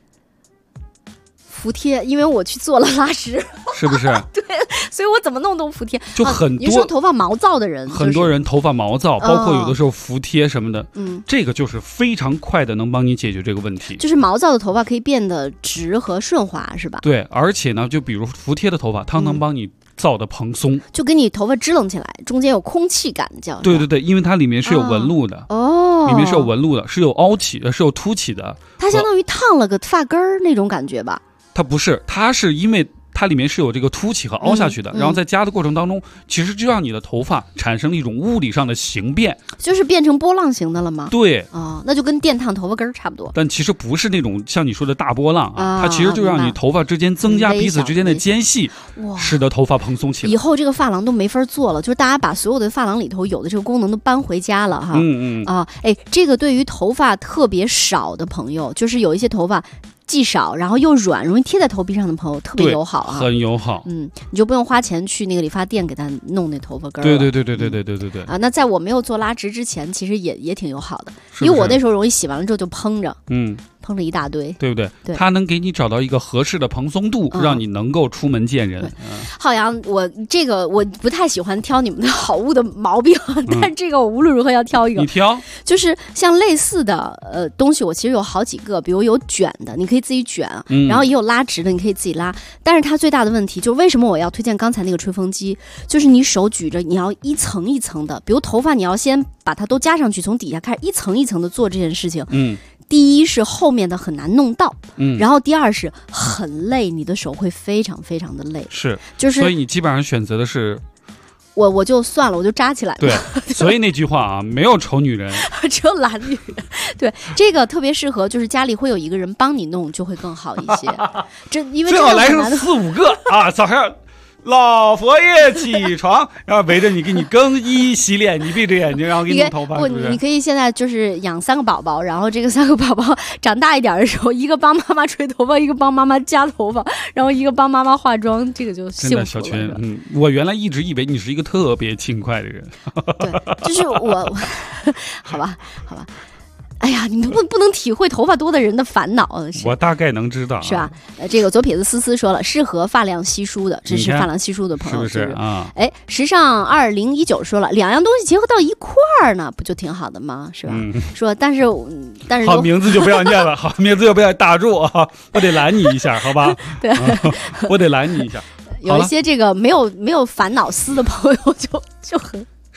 S2: 服帖，因为我去做了拉直，
S3: 是不是？
S2: 对，所以我怎么弄都服帖。
S3: 就很多，
S2: 你说头发毛躁的人，
S3: 很多人头发毛躁，包括有的时候服帖什么的，这个就是非常快的能帮你解决这个问题。
S2: 就是毛躁的头发可以变得直和顺滑，是吧？
S3: 对，而且呢，就比如服帖的头发，它能帮你造的蓬松，
S2: 就给你头发支棱起来，中间有空气感，叫
S3: 对，因为它里面是有纹路的里面是有纹路的，是有凹起的，是有凸起的，
S2: 它相当于烫了个发根儿那种感觉吧。
S3: 它不是，它是因为它里面是有这个凸起和凹下去的，然后在夹的过程当中，其实就让你的头发产生了一种物理上的形变，
S2: 就是变成波浪形的了吗？
S3: 对
S2: 那就跟电烫头发根儿差不多。
S3: 但其实不是那种像你说的大波浪它其实就让你头发之间增加彼此之间的间隙，使得头发蓬松起来。
S2: 以后这个发廊都没法做了，就是大家把所有的发廊里头有的这个功能都搬回家了哈。这个对于头发特别少的朋友，就是有一些头发既少然后又软，容易贴在头皮上的朋友特别友好
S3: 很友好。
S2: 你就不用花钱去那个理发店给他弄那头发根儿。
S3: 对
S2: 那在我没有做拉直之前，其实也挺友好的，因为我那时候容易洗完了之后就蓬着。碰了一大堆，
S3: 对不对？它能给你找到一个合适的蓬松度，让你能够出门见人。
S2: 浩洋，我不太喜欢挑你们的好物的毛病，但这个我无论如何要挑一个。
S3: 你挑，
S2: 就是像类似的东西，我其实有好几个，比如有卷的，你可以自己卷，然后也有拉直的，你可以自己拉。但是它最大的问题就是为什么我要推荐刚才那个吹风机？就是你手举着，你要一层一层的，比如头发，你要先把它都加上去，从底下开始一层一层的做这件事情。第一是后面的很难弄到，然后第二是很累，你的手会非常非常的累。
S3: 所以你基本上选择的是，
S2: 我就算了，我就扎起来。
S3: 对，所以那句话没有丑女人，
S2: 只有懒女人。对，这个特别适合，就是家里会有一个人帮你弄，就会更好一些。因为
S3: 最好来上4-5个早上。老佛爷起床，然后围着你给你更衣洗脸，你闭着眼睛，然后给你弄头发。
S2: 你可以现在就是养3个宝宝，然后这个3个宝宝长大一点的时候，一个帮妈妈吹头发，一个帮妈妈夹头发，然后一个帮妈妈化妆，这个就幸福了。
S3: 小群，我原来一直以为你是一个特别勤快的人。
S2: 对，就是我，好吧。哎呀，你们不能体会头发多的人的烦恼。
S3: 我大概能知道，
S2: 是吧？这个左撇子思思说了，适合发量稀疏的，这是发量稀疏的朋友，
S3: 是不是啊？
S2: 时尚2019说了，两样东西结合到一块儿呢，不就挺好的吗？是吧？说，但是
S3: 好名字就不要念了，好名字就不要打住啊！我得拦你一下，好吧？
S2: 对，
S3: 我得拦你一下。
S2: 有一些这个没有烦恼丝的朋友就很。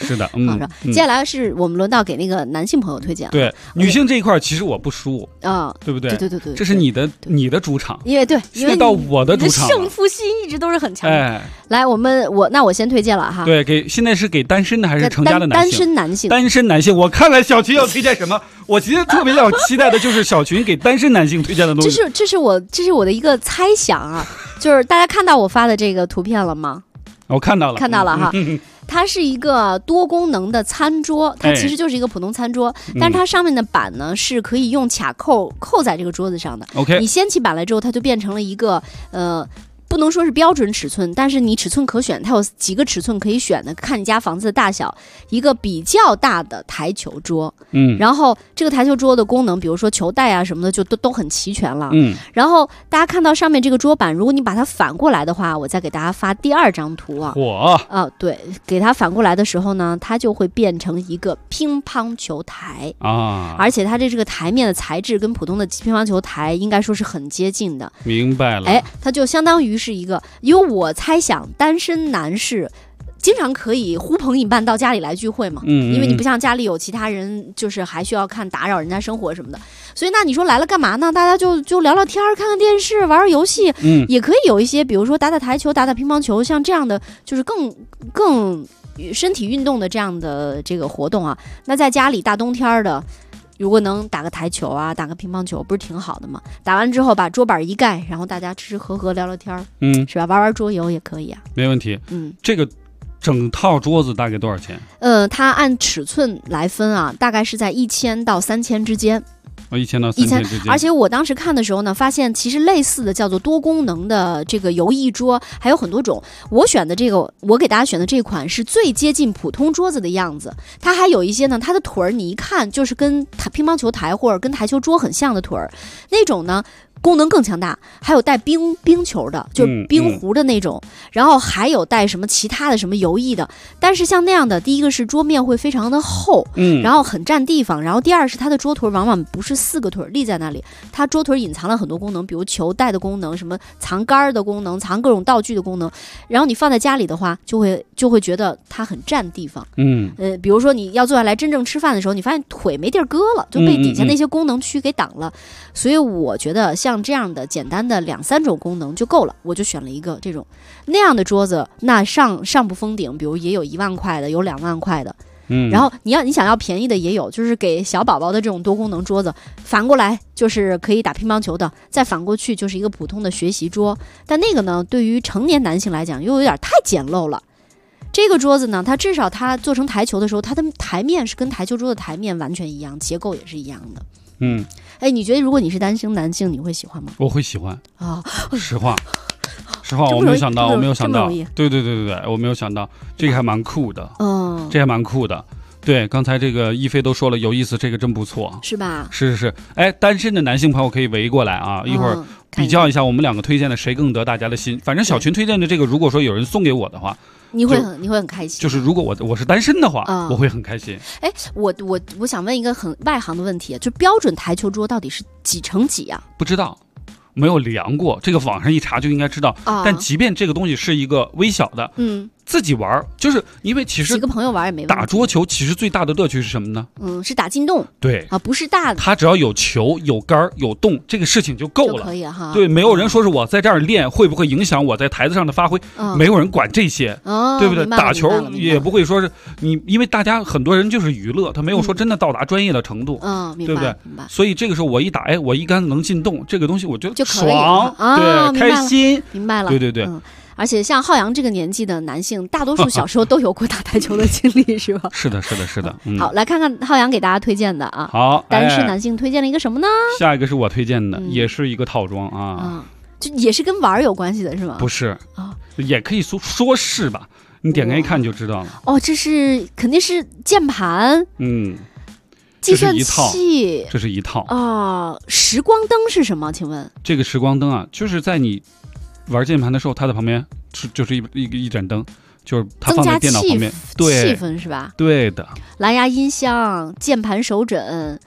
S3: 是的，
S2: 好的。接下来是我们轮到给那个男性朋友推荐了。
S3: 对，女性这一块其实我不输啊，对不对？
S2: 对，
S3: 这是你的主场，
S2: 因为
S3: 现在到我的主场，
S2: 胜负心一直都是很强的。哎，来，我先推荐了哈。
S3: 对，现在是给单身的还是成家的男性？单身男性，我看看小群要推荐什么。我其实特别要期待的就是小群给单身男性推荐的东西。
S2: 这是我的一个猜想啊，就是大家看到我发的这个图片了吗？
S3: 我看到了
S2: 哈。它是一个多功能的餐桌，它其实就是一个普通餐桌，但是它上面的板呢是可以用卡扣在这个桌子上的。
S3: OK，
S2: 你掀起板来之后，它就变成了一个不能说是标准尺寸，但是你尺寸可选，它有几个尺寸可以选的，看你家房子的大小。一个比较大的台球桌，然后这个台球桌的功能，比如说球带啊什么的，就都很齐全了。然后大家看到上面这个桌板，如果你把它反过来的话，我再给大家发第2张图啊。对，给它反过来的时候呢，它就会变成一个乒乓球台啊，而且它这个台面的材质跟普通的乒乓球台应该说是很接近的。
S3: 明白了，
S2: 它就相当于是一个，因为我猜想单身男士经常可以呼朋引伴到家里来聚会嘛，因为你不像家里有其他人，就是还需要打扰人家生活什么的，所以那你说来了干嘛呢？大家就聊聊天，看看电视，玩玩游戏，也可以有一些，比如说打打台球，打打乒乓球，像这样的就是更身体运动的这样的这个活动啊。那在家里大冬天的，如果能打个台球啊，打个乒乓球，不是挺好的吗？打完之后把桌板一盖，然后大家吃吃喝喝聊聊天，是吧？玩玩桌游也可以啊，
S3: 没问题。这个整套桌子大概多少钱？
S2: 它按尺寸来分啊，大概是在1000到3000之间。
S3: 1000到3000之间。
S2: 而且我当时看的时候呢，发现其实类似的叫做多功能的这个游艺桌还有很多种。我选的这个，我给大家选的这款是最接近普通桌子的样子。它还有一些呢，它的腿儿你一看就是跟乒乓球台或者跟台球桌很像的腿儿，那种呢功能更强大，还有带冰球的，就是冰壶的那种，然后还有带什么其他的什么游艺的。但是像那样的，第一个是桌面会非常的厚，然后很占地方，然后第二是它的桌腿往往不是4个腿立在那里，它桌腿隐藏了很多功能，比如球带的功能，什么藏杆的功能，藏各种道具的功能。然后你放在家里的话，就会觉得它很占地方。比如说你要坐下来真正吃饭的时候，你发现腿没地儿搁了，就被底下那些功能区给挡了。所以我觉得像这样的简单的2-3种功能就够了，我就选了一个这种那样的桌子。那上不封顶，比如也有1万块的，有2万块的。然后你想要便宜的也有，就是给小宝宝的这种多功能桌子，反过来就是可以打乒乓球的，再反过去就是一个普通的学习桌。但那个呢，对于成年男性来讲又有点太简陋了。这个桌子呢，它至少它做成台球的时候，它的台面是跟台球桌的台面完全一样，结构也是一样的。你觉得如果你是单身男性，你会喜欢吗？
S3: 我会喜欢啊，实话，我没有想到，对，我没有想到，这个还蛮酷的，这还蛮酷的。对，刚才这个一菲都说了，有意思，这个真不错，
S2: 是吧？
S3: 是。单身的男性朋友可以围过来啊，一会儿比较一下我们2个推荐的谁更得大家的心。反正小群推荐的这个，如果说有人送给我的话，
S2: 你会很开心。
S3: 就是如果我是单身的话，我会很开心。
S2: 我想问一个很外行的问题，就标准台球桌到底是几乘几啊？
S3: 不知道。没有量过，这个网上一查就应该知道。但即便这个东西是一个微小的，自己玩，就是因为其实
S2: 几个朋友玩也没问题。
S3: 打桌球其实最大的乐趣是什么呢？
S2: 是打进洞。
S3: 对
S2: 啊，不是大的。
S3: 它只要有球、有杆、有洞，这个事情就够了，
S2: 就可以哈。
S3: 对，没有人说是我在这儿练会不会影响我在台子上的发挥，没有人管这些，对不对？打球也不会说是你，因为大家很多人就是娱乐，他没有说真的到达专业的程度，对不对？所以这个时候我一打，我一杆能进洞，这个东西我觉得爽，对，开心，
S2: 明白了，
S3: 对。
S2: 而且像浩洋这个年纪的男性，大多数小时候都有过打台球的经历，是吧？
S3: 是的。
S2: 好，来看看浩洋给大家推荐的啊。
S3: 好，
S2: 单身男性推荐了一个什么呢？
S3: 下一个是我推荐的，也是一个套装啊。
S2: 就也是跟玩有关系的是吗？
S3: 不是也可以说是吧？你点开一看就知道了。
S2: 这是肯定是键盘，计算器，
S3: 这是一套
S2: 时光灯是什么？请问
S3: 这个时光灯啊，就是在你玩键盘的时候，它的旁边就是一盏灯，就是它放在电脑旁边，对，
S2: 气氛是吧？
S3: 对的。
S2: 蓝牙音箱、键盘手枕，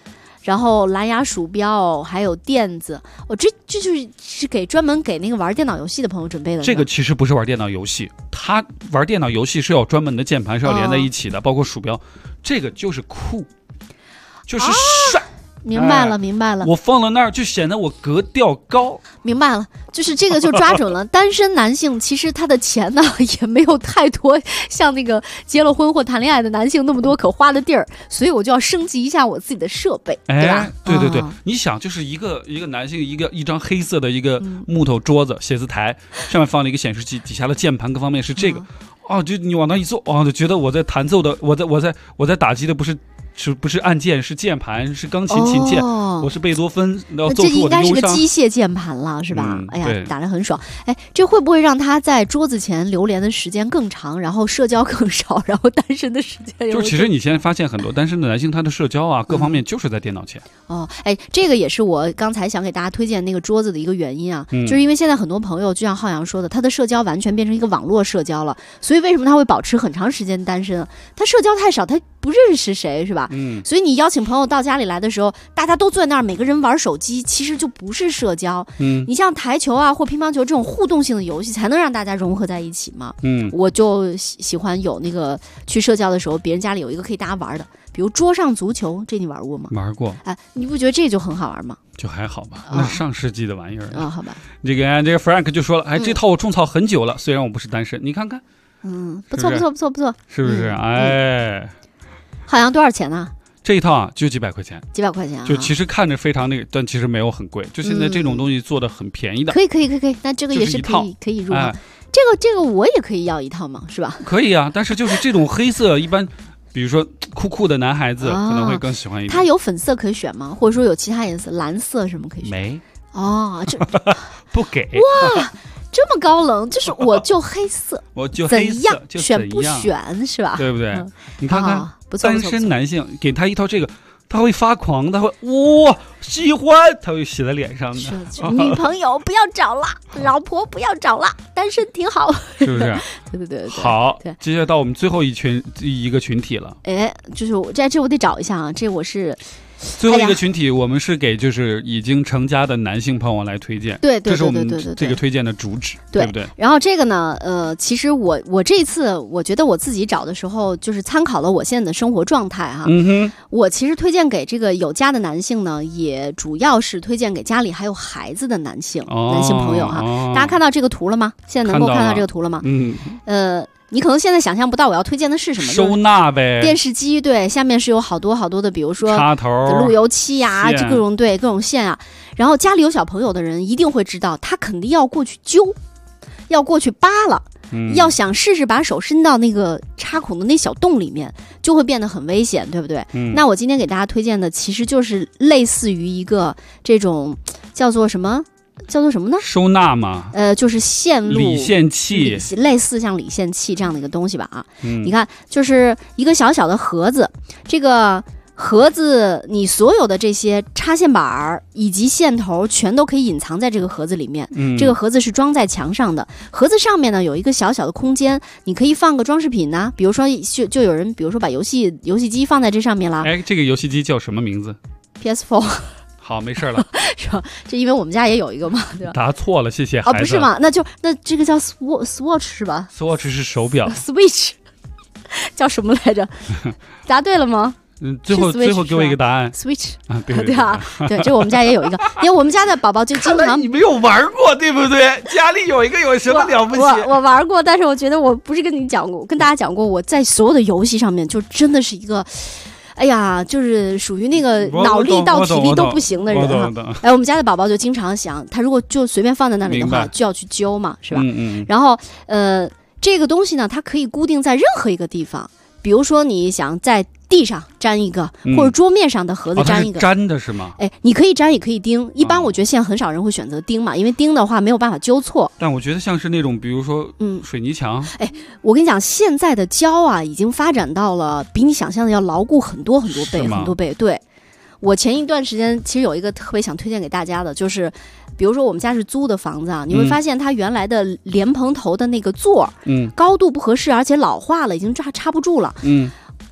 S2: 然后蓝牙鼠标，还有垫子。这就是专门给那个玩电脑游戏的朋友准备的。
S3: 这个其实不是玩电脑游戏，他玩电脑游戏是要专门的键盘，是要连在一起的，包括鼠标。这个就是酷，就是帅。
S2: 明白了，明白了。
S3: 我放到那儿就显得我格调高。
S2: 明白了，就是这个就抓准了。单身男性其实他的钱呢也没有太多，像那个结了婚或谈恋爱的男性那么多可花的地儿，所以我就要升级一下我自己的设备，对吧？
S3: 对对对，你想，就是一个男性一张黑色的一个木头桌子、写字台，上面放了一个显示器，底下的键盘各方面是这个。就你往那一坐，就觉得我在弹奏的，我在打击的不是按键，是键盘，是钢琴琴键。我是贝多芬，要奏出我的忧伤。这应该是个
S2: 机械键盘了，是吧？哎呀，打得很爽。哎，这会不会让他在桌子前流连的时间更长，然后社交更少，然后单身的时间
S3: 就是其实你现在发现很多单身的男性，他的社交啊各方面就是在电脑前。
S2: 这个也是我刚才想给大家推荐那个桌子的一个原因啊，就是因为现在很多朋友就像浩洋说的，他的社交完全变成一个网络社交了，所以为什么他会保持很长时间单身？他社交太少，他不认识谁，是吧？所以你邀请朋友到家里来的时候，大家都坐在那儿，每个人玩手机，其实就不是社交。你像台球啊或乒乓球这种互动性的游戏，才能让大家融合在一起嘛。我就喜欢有那个去社交的时候，别人家里有一个可以大家玩的，比如桌上足球，这你玩过吗？
S3: 玩过。
S2: 你不觉得这就很好玩吗？
S3: 就还好吧，那是上世纪的玩意儿
S2: 好吧。
S3: 这个 Frank 就说了，这套我种草很久了，虽然我不是单身，你看看。
S2: 不错，
S3: 是不是？
S2: 好像多少钱呢？
S3: 这一套就几百块钱，就其实看着非常那个，但其实没有很贵。就现在这种东西做的很便宜的，
S2: 可以，那这个也是可以入吗？这个我也可以要一套嘛，是吧？
S3: 可以啊，但是就是这种黑色，一般比如说酷的男孩子可能会更喜欢一点。
S2: 它有粉色可以选吗？或者说有其他颜色，蓝色什么可以选？
S3: 没。
S2: 这
S3: 不给
S2: 哇。这么高冷，就是我就黑色，
S3: 我就黑色，
S2: 怎样选不选是吧？
S3: 对不对？你看看，单身男性给他一套这个，他会发狂，他会喜欢，他会写在脸上的。
S2: 女朋友不要找了，老婆不要找了，单身挺好，
S3: 是不是？
S2: 对。
S3: 好，接下来到我们最后一个群体了。
S2: 就是这我得找一下啊，这我是。
S3: 最后一个群体，我们是给就是已经成家的男性朋友来推荐，
S2: 对，
S3: 这是我们这个推荐的主旨，对不对？
S2: 然后这个呢，其实我这次我觉得我自己找的时候，就是参考了我现在的生活状态哈。我其实推荐给这个有家的男性呢，也主要是推荐给家里还有孩子的男性朋友哈。大家看到这个图了吗？现在能够看到这个图了吗？你可能现在想象不到我要推荐的是什么，
S3: 收纳呗，
S2: 电视机，对，下面是有好多的，比如说
S3: 插头、
S2: 路由器啊，就各种线啊。然后家里有小朋友的人一定会知道，他肯定要过去揪，要过去扒了，要想试试把手伸到那个插孔的那小洞里面，就会变得很危险，对不对？那我今天给大家推荐的其实就是类似于一个这种叫做什么呢？
S3: 收纳嘛，
S2: 就是线路
S3: 理线器，
S2: 类似像理线器这样的一个东西吧啊。你看，就是一个小小的盒子，这个盒子你所有的这些插线板以及线头全都可以隐藏在这个盒子里面。这个盒子是装在墙上的，盒子上面呢有一个小小的空间，你可以放个装饰品呢，比如说就有人比如说把游戏机放在这上面啦。
S3: 这个游戏机叫什么名字？
S2: PS4。
S3: 好，没事了，
S2: 是吧？这因为我们家也有一个嘛，对吧？
S3: 答错了，谢谢孩子。
S2: 不是吗？那这个叫 Swatch 是吧
S3: ？Swatch 是手表。
S2: Switch 叫什么来着？答对了吗？
S3: 最后给我一个答案。
S2: Switch
S3: 啊，
S2: 对啊，对，这我们家也有一个，因为我们家的宝宝就经常。
S3: 你没有玩过，对不对？家里有一个有什么了不起？
S2: 我玩过，但是我觉得我不是跟大家讲过，我在所有的游戏上面就真的是一个。哎呀，就是属于那个脑力到体力都不行的人哈。我们家的宝宝就经常想，他如果就随便放在那里的话，就要去揪嘛，是吧？然后这个东西呢，它可以固定在任何一个地方，比如说你想在地上粘一个，或者桌面上的盒子粘一个。
S3: 粘的是吗？
S2: 你可以粘也可以钉。一般我觉得现在很少人会选择钉嘛，因为钉的话没有办法纠错。
S3: 但我觉得像是那种，比如说水泥墙。
S2: 我跟你讲，现在的胶啊，已经发展到了比你想象的要牢固很多倍。对，我前一段时间其实有一个特别想推荐给大家的，就是比如说我们家是租的房子啊，你会发现它原来的莲蓬头的那个座高度不合适，而且老化了，已经插不住了。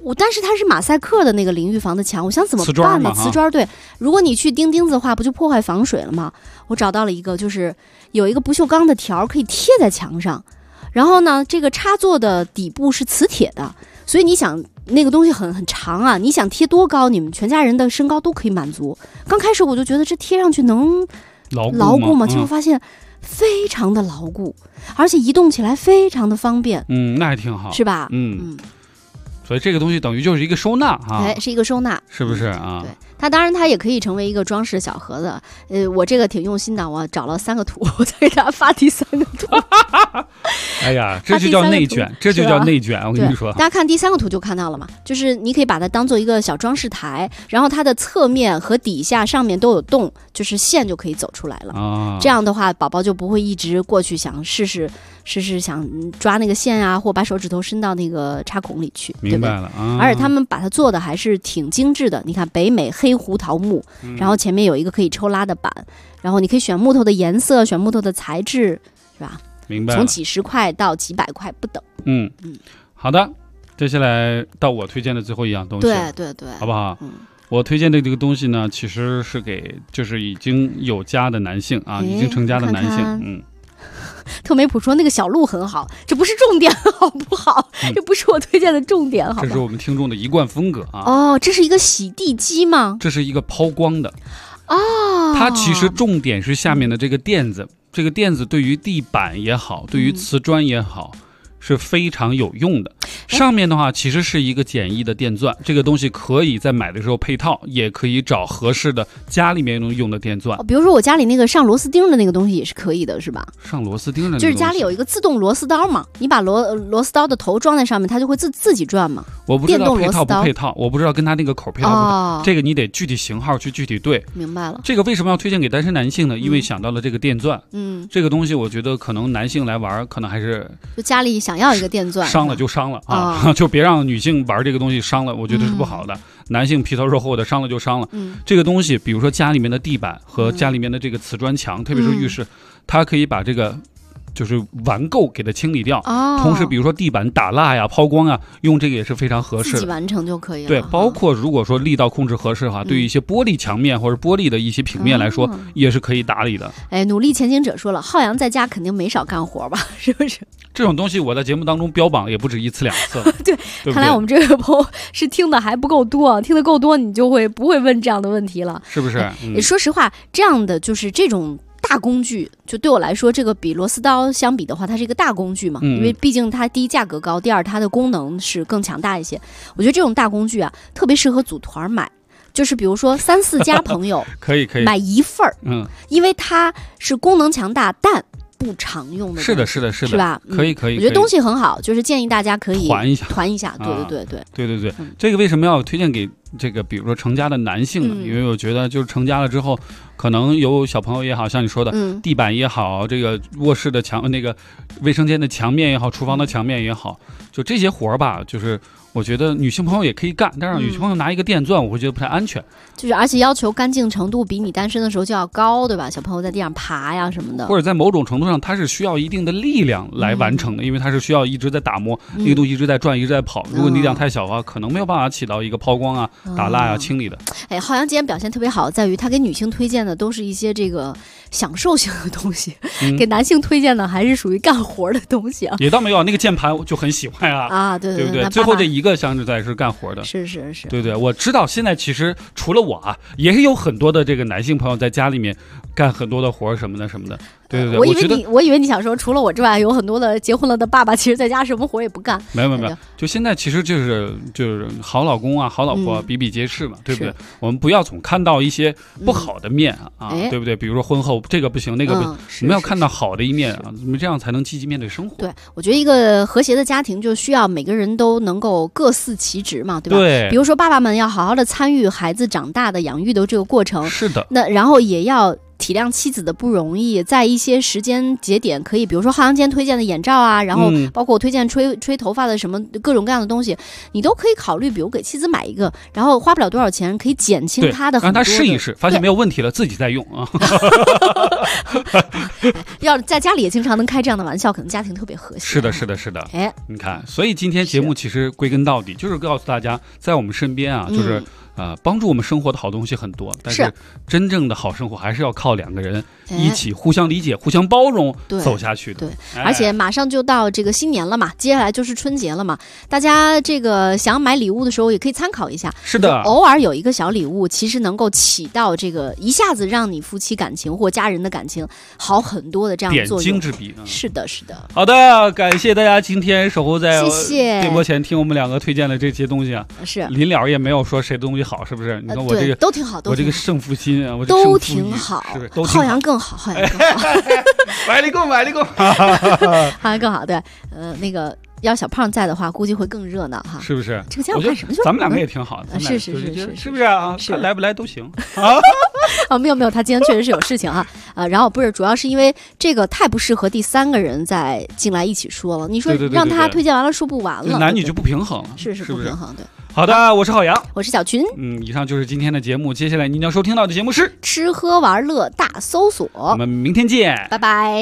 S2: 但是它是马赛克的那个淋浴房的墙，我想怎么办呢？瓷砖对，如果你去钉钉子的话，不就破坏防水了吗？我找到了一个，就是有一个不锈钢的条可以贴在墙上，然后呢，这个插座的底部是磁铁的，所以你想那个东西很长啊，你想贴多高，你们全家人的身高都可以满足。刚开始我就觉得这贴上去能牢固吗？结果发现非常的牢固，而且移动起来非常的方便。
S3: 那还挺好，
S2: 是吧？
S3: 所以这个东西等于就是一个收纳啊，
S2: 是一个收纳，
S3: 是不是啊？
S2: 对，它当然它也可以成为一个装饰小盒子。我这个挺用心的，我找了3个图，我再给大家发第3个图。
S3: 哎呀，这就叫内卷，这就叫内卷。我跟你说，
S2: 大家看第3个图就看到了嘛，就是你可以把它当做一个小装饰台，然后它的侧面和底下、上面都有洞，就是线就可以走出来了。这样的话，宝宝就不会一直过去想试试想抓那个线啊，或把手指头伸到那个插孔里去。
S3: 明白了啊！
S2: 而且他们把它做的还是挺精致的。你看北美黑胡桃木，然后前面有一个可以抽拉的板，然后你可以选木头的颜色，选木头的材质，是吧？
S3: 明白。
S2: 从几十块到几百块不等。
S3: 好的，接下来到我推荐的最后一样东西，
S2: 对，
S3: 好不好？我推荐的这个东西呢，其实是给就是已经有家的男性啊，已经成家的男性，
S2: 看看特美普说那个小鹿很好，这不是重点好不好？这不是我推荐的重点，好吧？
S3: 这是我们听众的一贯风格啊。
S2: 这是一个洗地机吗？
S3: 这是一个抛光的。它其实重点是下面的这个垫子，这个垫子对于地板也好，对于瓷砖也好，是非常有用的。上面的话其实是一个简易的电钻，这个东西可以在买的时候配套，也可以找合适的家里面用的电钻。
S2: 比如说我家里那个上螺丝钉的那个东西也是可以的，是吧？
S3: 上螺丝钉的
S2: 就是家里有一个自动螺丝刀嘛，你把螺丝刀的头装在上面，它就会自己转嘛。
S3: 我不知道配套不配套，我不知道跟它那个口配套不配套，这个你得具体型号去具体对。
S2: 明白了。
S3: 这个为什么要推荐给单身男性呢？因为想到了这个电钻，这个东西我觉得可能男性来玩，可能还是
S2: 就家里想要一个电钻，
S3: 伤了就伤了啊，就别让女性玩这个东西伤了，我觉得是不好的。男性皮头肉厚的，伤了就伤了。这个东西，比如说家里面的地板和家里面的这个瓷砖墙，特别是浴室，它可以把这个就是顽垢给它清理掉。同时比如说地板打蜡呀、抛光啊，用这个也是非常合适的，
S2: 自己完成就可以了。
S3: 对，包括如果说力道控制合适的话，对于一些玻璃墙面或者玻璃的一些平面来说，也是可以打理的。
S2: 努力前行者说了，浩洋在家肯定没少干活吧？是不是？
S3: 这种东西我在节目当中标榜也不止1次2次
S2: 对，看来我们这个朋友是听的还不够多，听得够多，你就不会问这样的问题了，
S3: 是不是？
S2: 说实话，这样的就是这种大工具，就对我来说，这个比螺丝刀相比的话，它是一个大工具嘛，因为毕竟它第一价格高，第二它的功能是更强大一些。我觉得这种大工具啊，特别适合组团买。就是比如说3、4家朋友
S3: 可以
S2: 买一份儿，因为它是功能强大，但不常用的。
S3: 是的，
S2: 是吧？
S3: 可以。
S2: 我觉得东西很好，就是建议大家可以
S3: 团一
S2: 下。对。
S3: 这个为什么要推荐给这个比如说成家的男性呢？因为我觉得就是成家了之后，可能有小朋友也好像你说的，地板也好，这个卧室的墙，那个卫生间的墙面也好，厨房的墙面也好，就这些活儿吧，就是我觉得女性朋友也可以干，但是女性朋友拿一个电钻，我会觉得不太安全。
S2: 就是而且要求干净程度比你单身的时候就要高，对吧？小朋友在地上爬呀什么的，
S3: 或者在某种程度上，它是需要一定的力量来完成的，因为它是需要一直在打磨，力度一直在转，一直在跑。如果力量太小的话，可能没有办法起到一个抛光啊、打蜡啊、清理的。
S2: 浩洋今天表现特别好，在于他给女性推荐的都是一些这个享受性的东西，给男性推荐的还是属于干活的东西啊。
S3: 也倒没有，那个键盘我就很喜欢啊。
S2: 对
S3: 不对？最后这一个像是在是干活的，
S2: 是。
S3: 对，我知道现在其实除了我啊，也有很多的这个男性朋友在家里面干很多的活什么的。对，
S2: 我以为你想说除了我之外，有很多的结婚了的爸爸，其实在家什么活也不干。
S3: 没有，就现在其实就是好老公啊、好老婆比比皆是嘛，对不对？我们不要总看到一些不好的面啊，对不对？比如说婚后这个不行，那个不行，我们要看到好的一面啊，这样才能积极面对生活。
S2: 对，我觉得一个和谐的家庭就需要每个人都能够各司其职嘛，对吧？
S3: 对。
S2: 比如说爸爸们要好好的参与孩子长大的养育的这个过程，
S3: 是的。
S2: 那然后也要体谅妻子的不容易，在一些时间节点可以，比如说浩洋今天推荐的眼罩啊，然后包括我推荐吹头发的什么各种各样的东西，你都可以考虑，比如给妻子买一个，然后花不了多少钱，可以减轻他的很多的，
S3: 让他试一试，发现没有问题了，自己再用啊。
S2: 要在家里也经常能开这样的玩笑，可能家庭特别和谐。
S3: 是的。哎，你看，所以今天节目其实归根到底就是告诉大家，在我们身边啊，就是帮助我们生活的好东西很多，但是真正的好生活还是要靠两个人一起互相理解、互相包容走下去的。
S2: 对，而且马上就到这个新年了嘛，接下来就是春节了嘛，大家这个想买礼物的时候也可以参考一下。
S3: 是的，
S2: 偶尔有一个小礼物，其实能够起到这个一下子让你夫妻感情或家人的感情好很多的这样的作用。
S3: 点睛之笔。
S2: 是的。
S3: 好的，感谢大家今天守候在电波前听我们两个推荐的这些东西啊。
S2: 是，
S3: 临了也没有说谁的东西好，是不是？你看我这个
S2: 都挺好，
S3: 我这个胜负心啊，我这
S2: 都挺好，
S3: 是不是？
S2: 浩洋更好，
S3: 买力购，
S2: 浩洋更好。对，那个要小胖在的话，估计会更热闹哈，
S3: 是不是？
S2: 这个家伙干什么？
S3: 咱们两个也挺好的，是不是啊？来不来都行
S2: 啊。没有，他今天确实是有事情哈。然后不是，主要是因为这个太不适合第三个人再进来一起说了。你说让他推荐完了说不完了，
S3: 男女就不平衡了，
S2: 是不平衡。对。
S3: 好的，我是浩洋，
S2: 我是小群。
S3: 以上就是今天的节目。接下来您要收听到的节目是
S2: 吃喝玩乐大搜索。
S3: 我们明天见，
S2: 拜拜。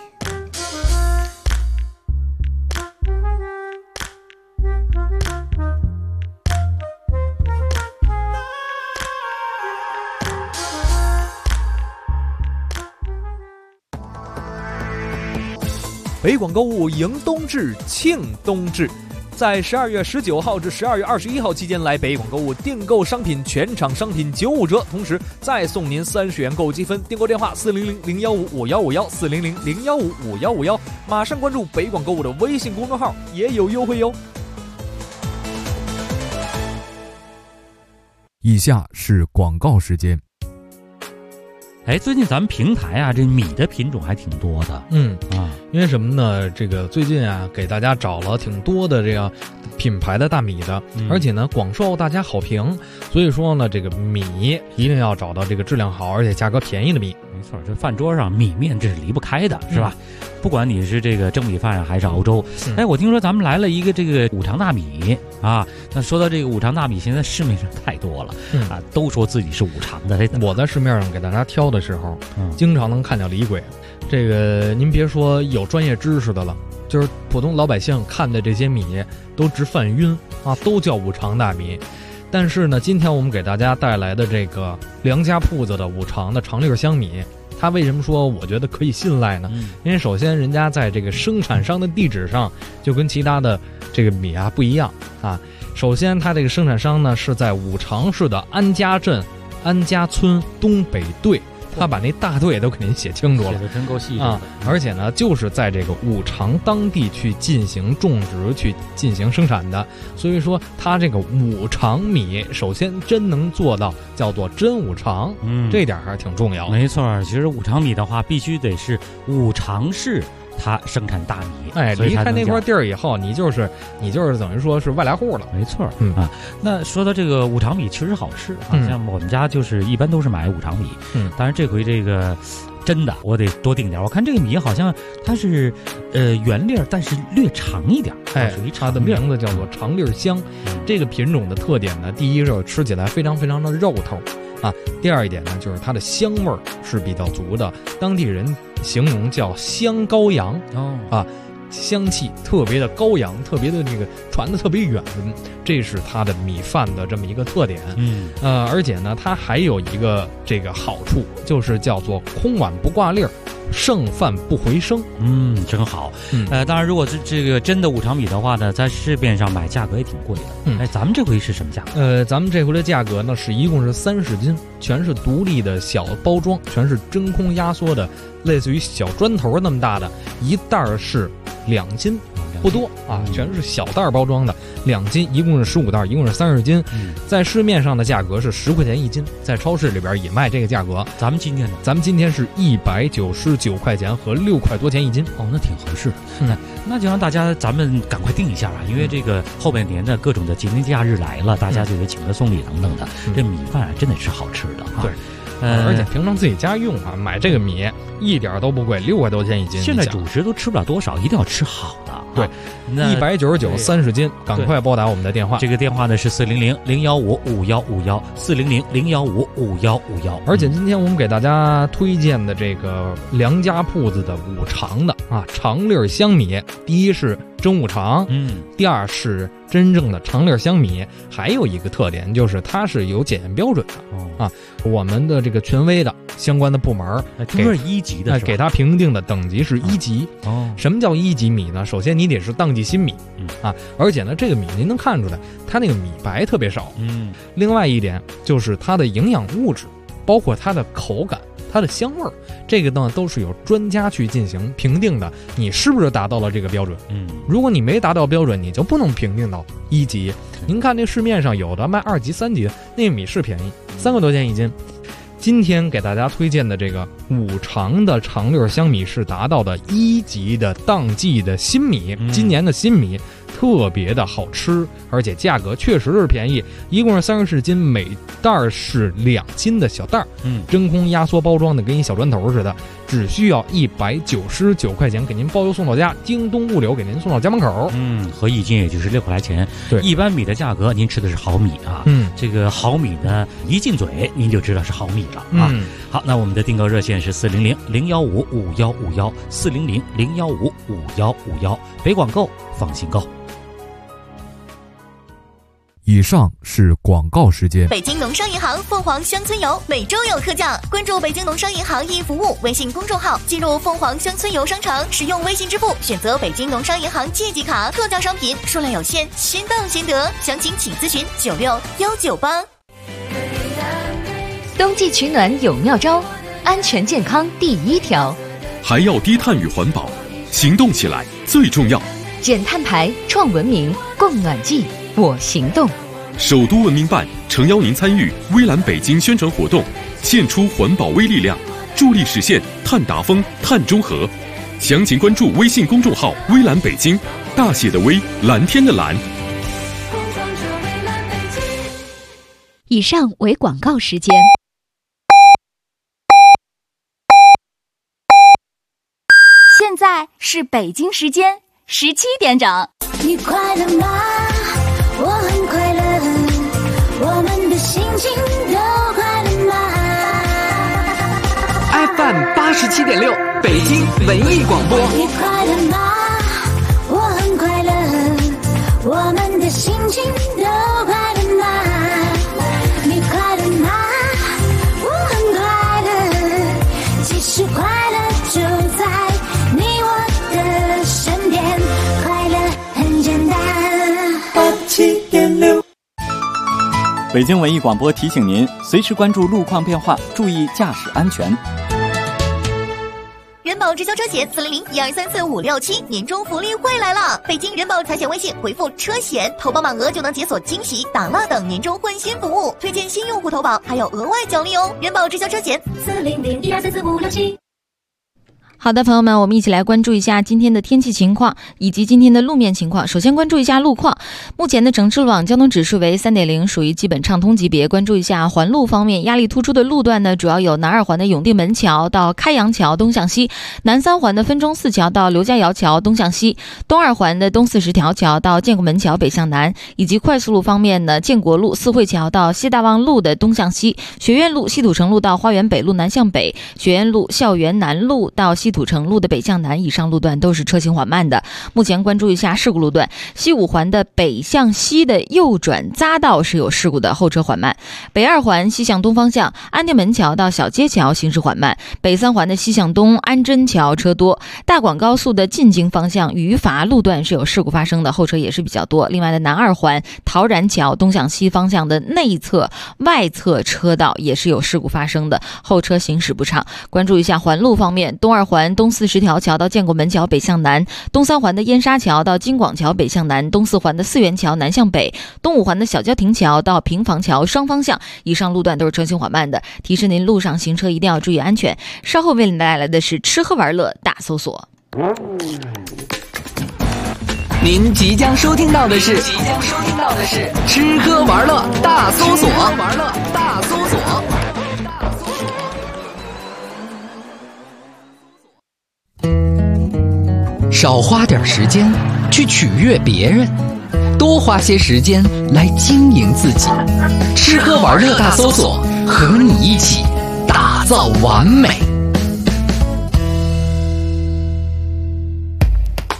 S15: 北广购物迎冬至，庆冬至。在12月19号至12月21号期间来北广购物订购商品，全场商品95折，同时再送您30元购物积分。订购电话400-015-5151，400-015-5151，马上关注北广购物的微信公众号，也有优惠哟。以下是广告时间。
S16: 最近咱们平台啊，这米的品种还挺多的。
S17: 因为什么呢？这个最近啊，给大家找了挺多的这样品牌的大米的，而且呢广受大家好评。所以说呢，这个米一定要找到这个质量好而且价格便宜的米。
S16: 没错，这饭桌上米面这是离不开的，是吧？不管你是这个蒸米饭还是熬粥。我听说咱们来了一个这个五常大米啊。那说到这个五常大米，现在市面上太多了都说自己是五常的。
S17: 我在市面上给大家挑的时候，经常能看见李鬼。这个您别说有专业知识的了，就是普通老百姓看的这些米都直犯晕啊，都叫五常大米。但是呢，今天我们给大家带来的这个梁家铺子的五常的长粒香米，它为什么说我觉得可以信赖呢？因为首先人家在这个生产商的地址上就跟其他的这个米啊不一样啊。首先它这个生产商呢是在五常市的安家镇安家村东北队，他把那大队都给您写清楚了，
S16: 写的真够细
S17: 啊！而且呢，就是在这个五常当地去进行种植、去进行生产的，所以说它这个五常米，首先真能做到叫做真五常，这点还是挺重要的。
S16: 没错，其实五常米的话，必须得是五常市它生产大米，
S17: 离开那块地儿以后，你就是等于说是外来户了。
S16: 没错，那说到这个五常米，确实好吃，像我们家就是一般都是买五常米，当然这回这个真的我得多订点。我看这个米好像它是圆粒，但是略长一点，属于
S17: 它的名字叫做长粒香。这个品种的特点呢，第一是吃起来非常非常的肉头啊，第二一点呢就是它的香味儿是比较足的，当地人形容叫香高扬香气特别的高扬，特别的这个传的特别远，这是它的米饭的这么一个特点。而且呢，它还有一个这个好处，就是叫做空碗不挂粒儿，剩饭不回声。
S16: 真好。当然，如果是这个真的五常米的话呢，在市面上买价格也挺贵的。咱们这回是什么价格？
S17: 咱们这回的价格呢是一共是30斤，全是独立的小包装，全是真空压缩的，类似于小砖头那么大的，一袋是2斤。不多啊，全是小袋包装的，2斤，一共是15袋，一共是30斤。在市面上的价格是10块钱1斤，在超市里边也卖这个价格。
S16: 咱们今天呢？
S17: 咱们今天是199块钱和6块多钱1斤。
S16: 那挺合适。那就让大家咱们赶快定一下吧，因为这个后半年的各种的节假日来了，大家就得请客送礼等等的。这米饭真的是好吃的啊。
S17: 对。 而且平常自己家用啊，买这个米一点都不贵，6块多钱一斤。
S16: 现在主食都吃不了多少，一定要吃好的。
S17: 对，19930斤，赶快拨打我们的电话。
S16: 这个电话呢是400-015-5151，400-015-5151。
S17: 而且今天我们给大家推荐的这个梁家铺子的五常的啊长粒香米，第一是真五常，第二是真正的长粒香米，还有一个特点就是它是有检验标准的啊。我们的这个权威的相关的部门
S16: 都是1级的，
S17: 给它评定的等级是1级。什么叫1级米呢？首先你得是当季新米啊，而且呢这个米您能看出来它那个米白特别少。另外一点就是它的营养物质，包括它的口感、它的香味儿，这个呢都是有专家去进行评定的，你是不是达到了这个标准？如果你没达到标准，你就不能评定到1级。您看这市面上有的卖2级、3级的，那个米是便宜，3块多钱一斤。今天给大家推荐的这个五常的长粒香米是达到的1级的当季的新米，今年的新米特别的好吃，而且价格确实是便宜，一共是30斤，每袋是2斤的小袋，真空压缩包装的，跟一小砖头似的，只需要199块钱，给您包邮送到家，京东物流给您送到家门口。
S16: 合1斤也就是6块来钱。
S17: 对，
S16: 一般米的价格，您吃的是好米啊。这个好米呢，一进嘴您就知道是好米了啊。好，那我们的订购热线是400-015-5151，400-015-5151，北广购，放心购。
S18: 以上是广告时间。
S13: 北京农商银行凤凰乡村游每周有特价，关注北京农商银行易服务微信公众号，进入凤凰乡村游商城，使用微信支付，选择北京农商银行借记卡，特价商品数量有限，先到先得，详情请咨询96198。
S19: 冬季取暖有妙招，安全健康第1条，
S4: 还要低碳与环保，行动起来最重要。
S19: 减碳排，创文明，供暖季，我行动。
S4: 首都文明办诚邀您参与微蓝北京宣传活动，献出环保微力量，助力实现碳达峰、碳中和。详情关注微信公众号微蓝北京，大写的微，蓝天的蓝。
S19: 以上为广告时间。
S5: 现在是北京时间17点整。
S11: 你快乐吗？我很快乐，我们的心情都快乐吗
S14: ？FM 87.6，北京文艺广播。
S11: 你快乐吗？我很快乐，我们的心情都快乐吗？你快乐吗？我很快乐，其实快乐就在你我的身边，快乐很简单。87.6。
S12: 北京文艺广播提醒您，随时关注路况变化，注意驾驶安全。
S13: 人保直销车险400-1234567年终福利会来了！北京人保财险微信回复车险，投保满额就能解锁惊喜、打蜡等年终换新服务，推荐新用户投保还有额外奖励哦！人保直销车险400-1234567。
S2: 好的，朋友们，我们一起来关注一下今天的天气情况以及今天的路面情况。首先关注一下路况，目前的整治路网交通指数为3.0，属于基本畅通级别。关注一下环路方面，压力突出的路段呢，主要有南2环的永定门桥到开阳桥东向西，南3环的分钟寺桥到刘家窑桥东向西，东2环的东40条桥到建国门桥北向南，以及快速路方面呢，建国路四惠桥到西大望路的东向西，学院路西土城路到花园北路南向北，学院路校园南路到西土城路的北向南，以上路段都是车行缓慢的。目前关注一下事故路段，西5环的北向西的右转匝道是有事故的，后车缓慢。北2环西向东方向，安定门桥到小街桥行驶缓慢。北3环的西向东安贞桥车多。大广高速的进京方向余阀路段是有事故发生的，后车也是比较多。另外的南2环陶然桥东向西方向的内侧外侧车道也是有事故发生的，后车行驶不畅。关注一下环路方面，东2环东40条桥到建国门桥北向南，东3环的燕莎桥到金广桥北向南，东4环的四元桥南向北，东5环的小郊亭桥到平房桥双方向，以上路段都是车行缓慢的，提示您路上行车一定要注意安全。稍后为您带来的是吃喝玩乐大搜索。
S14: 您即将收听到的是吃喝玩乐大搜索。 少花点时间去取悦别人，多花些时间来经营自己。吃喝玩乐大搜索，和你一起打造完美。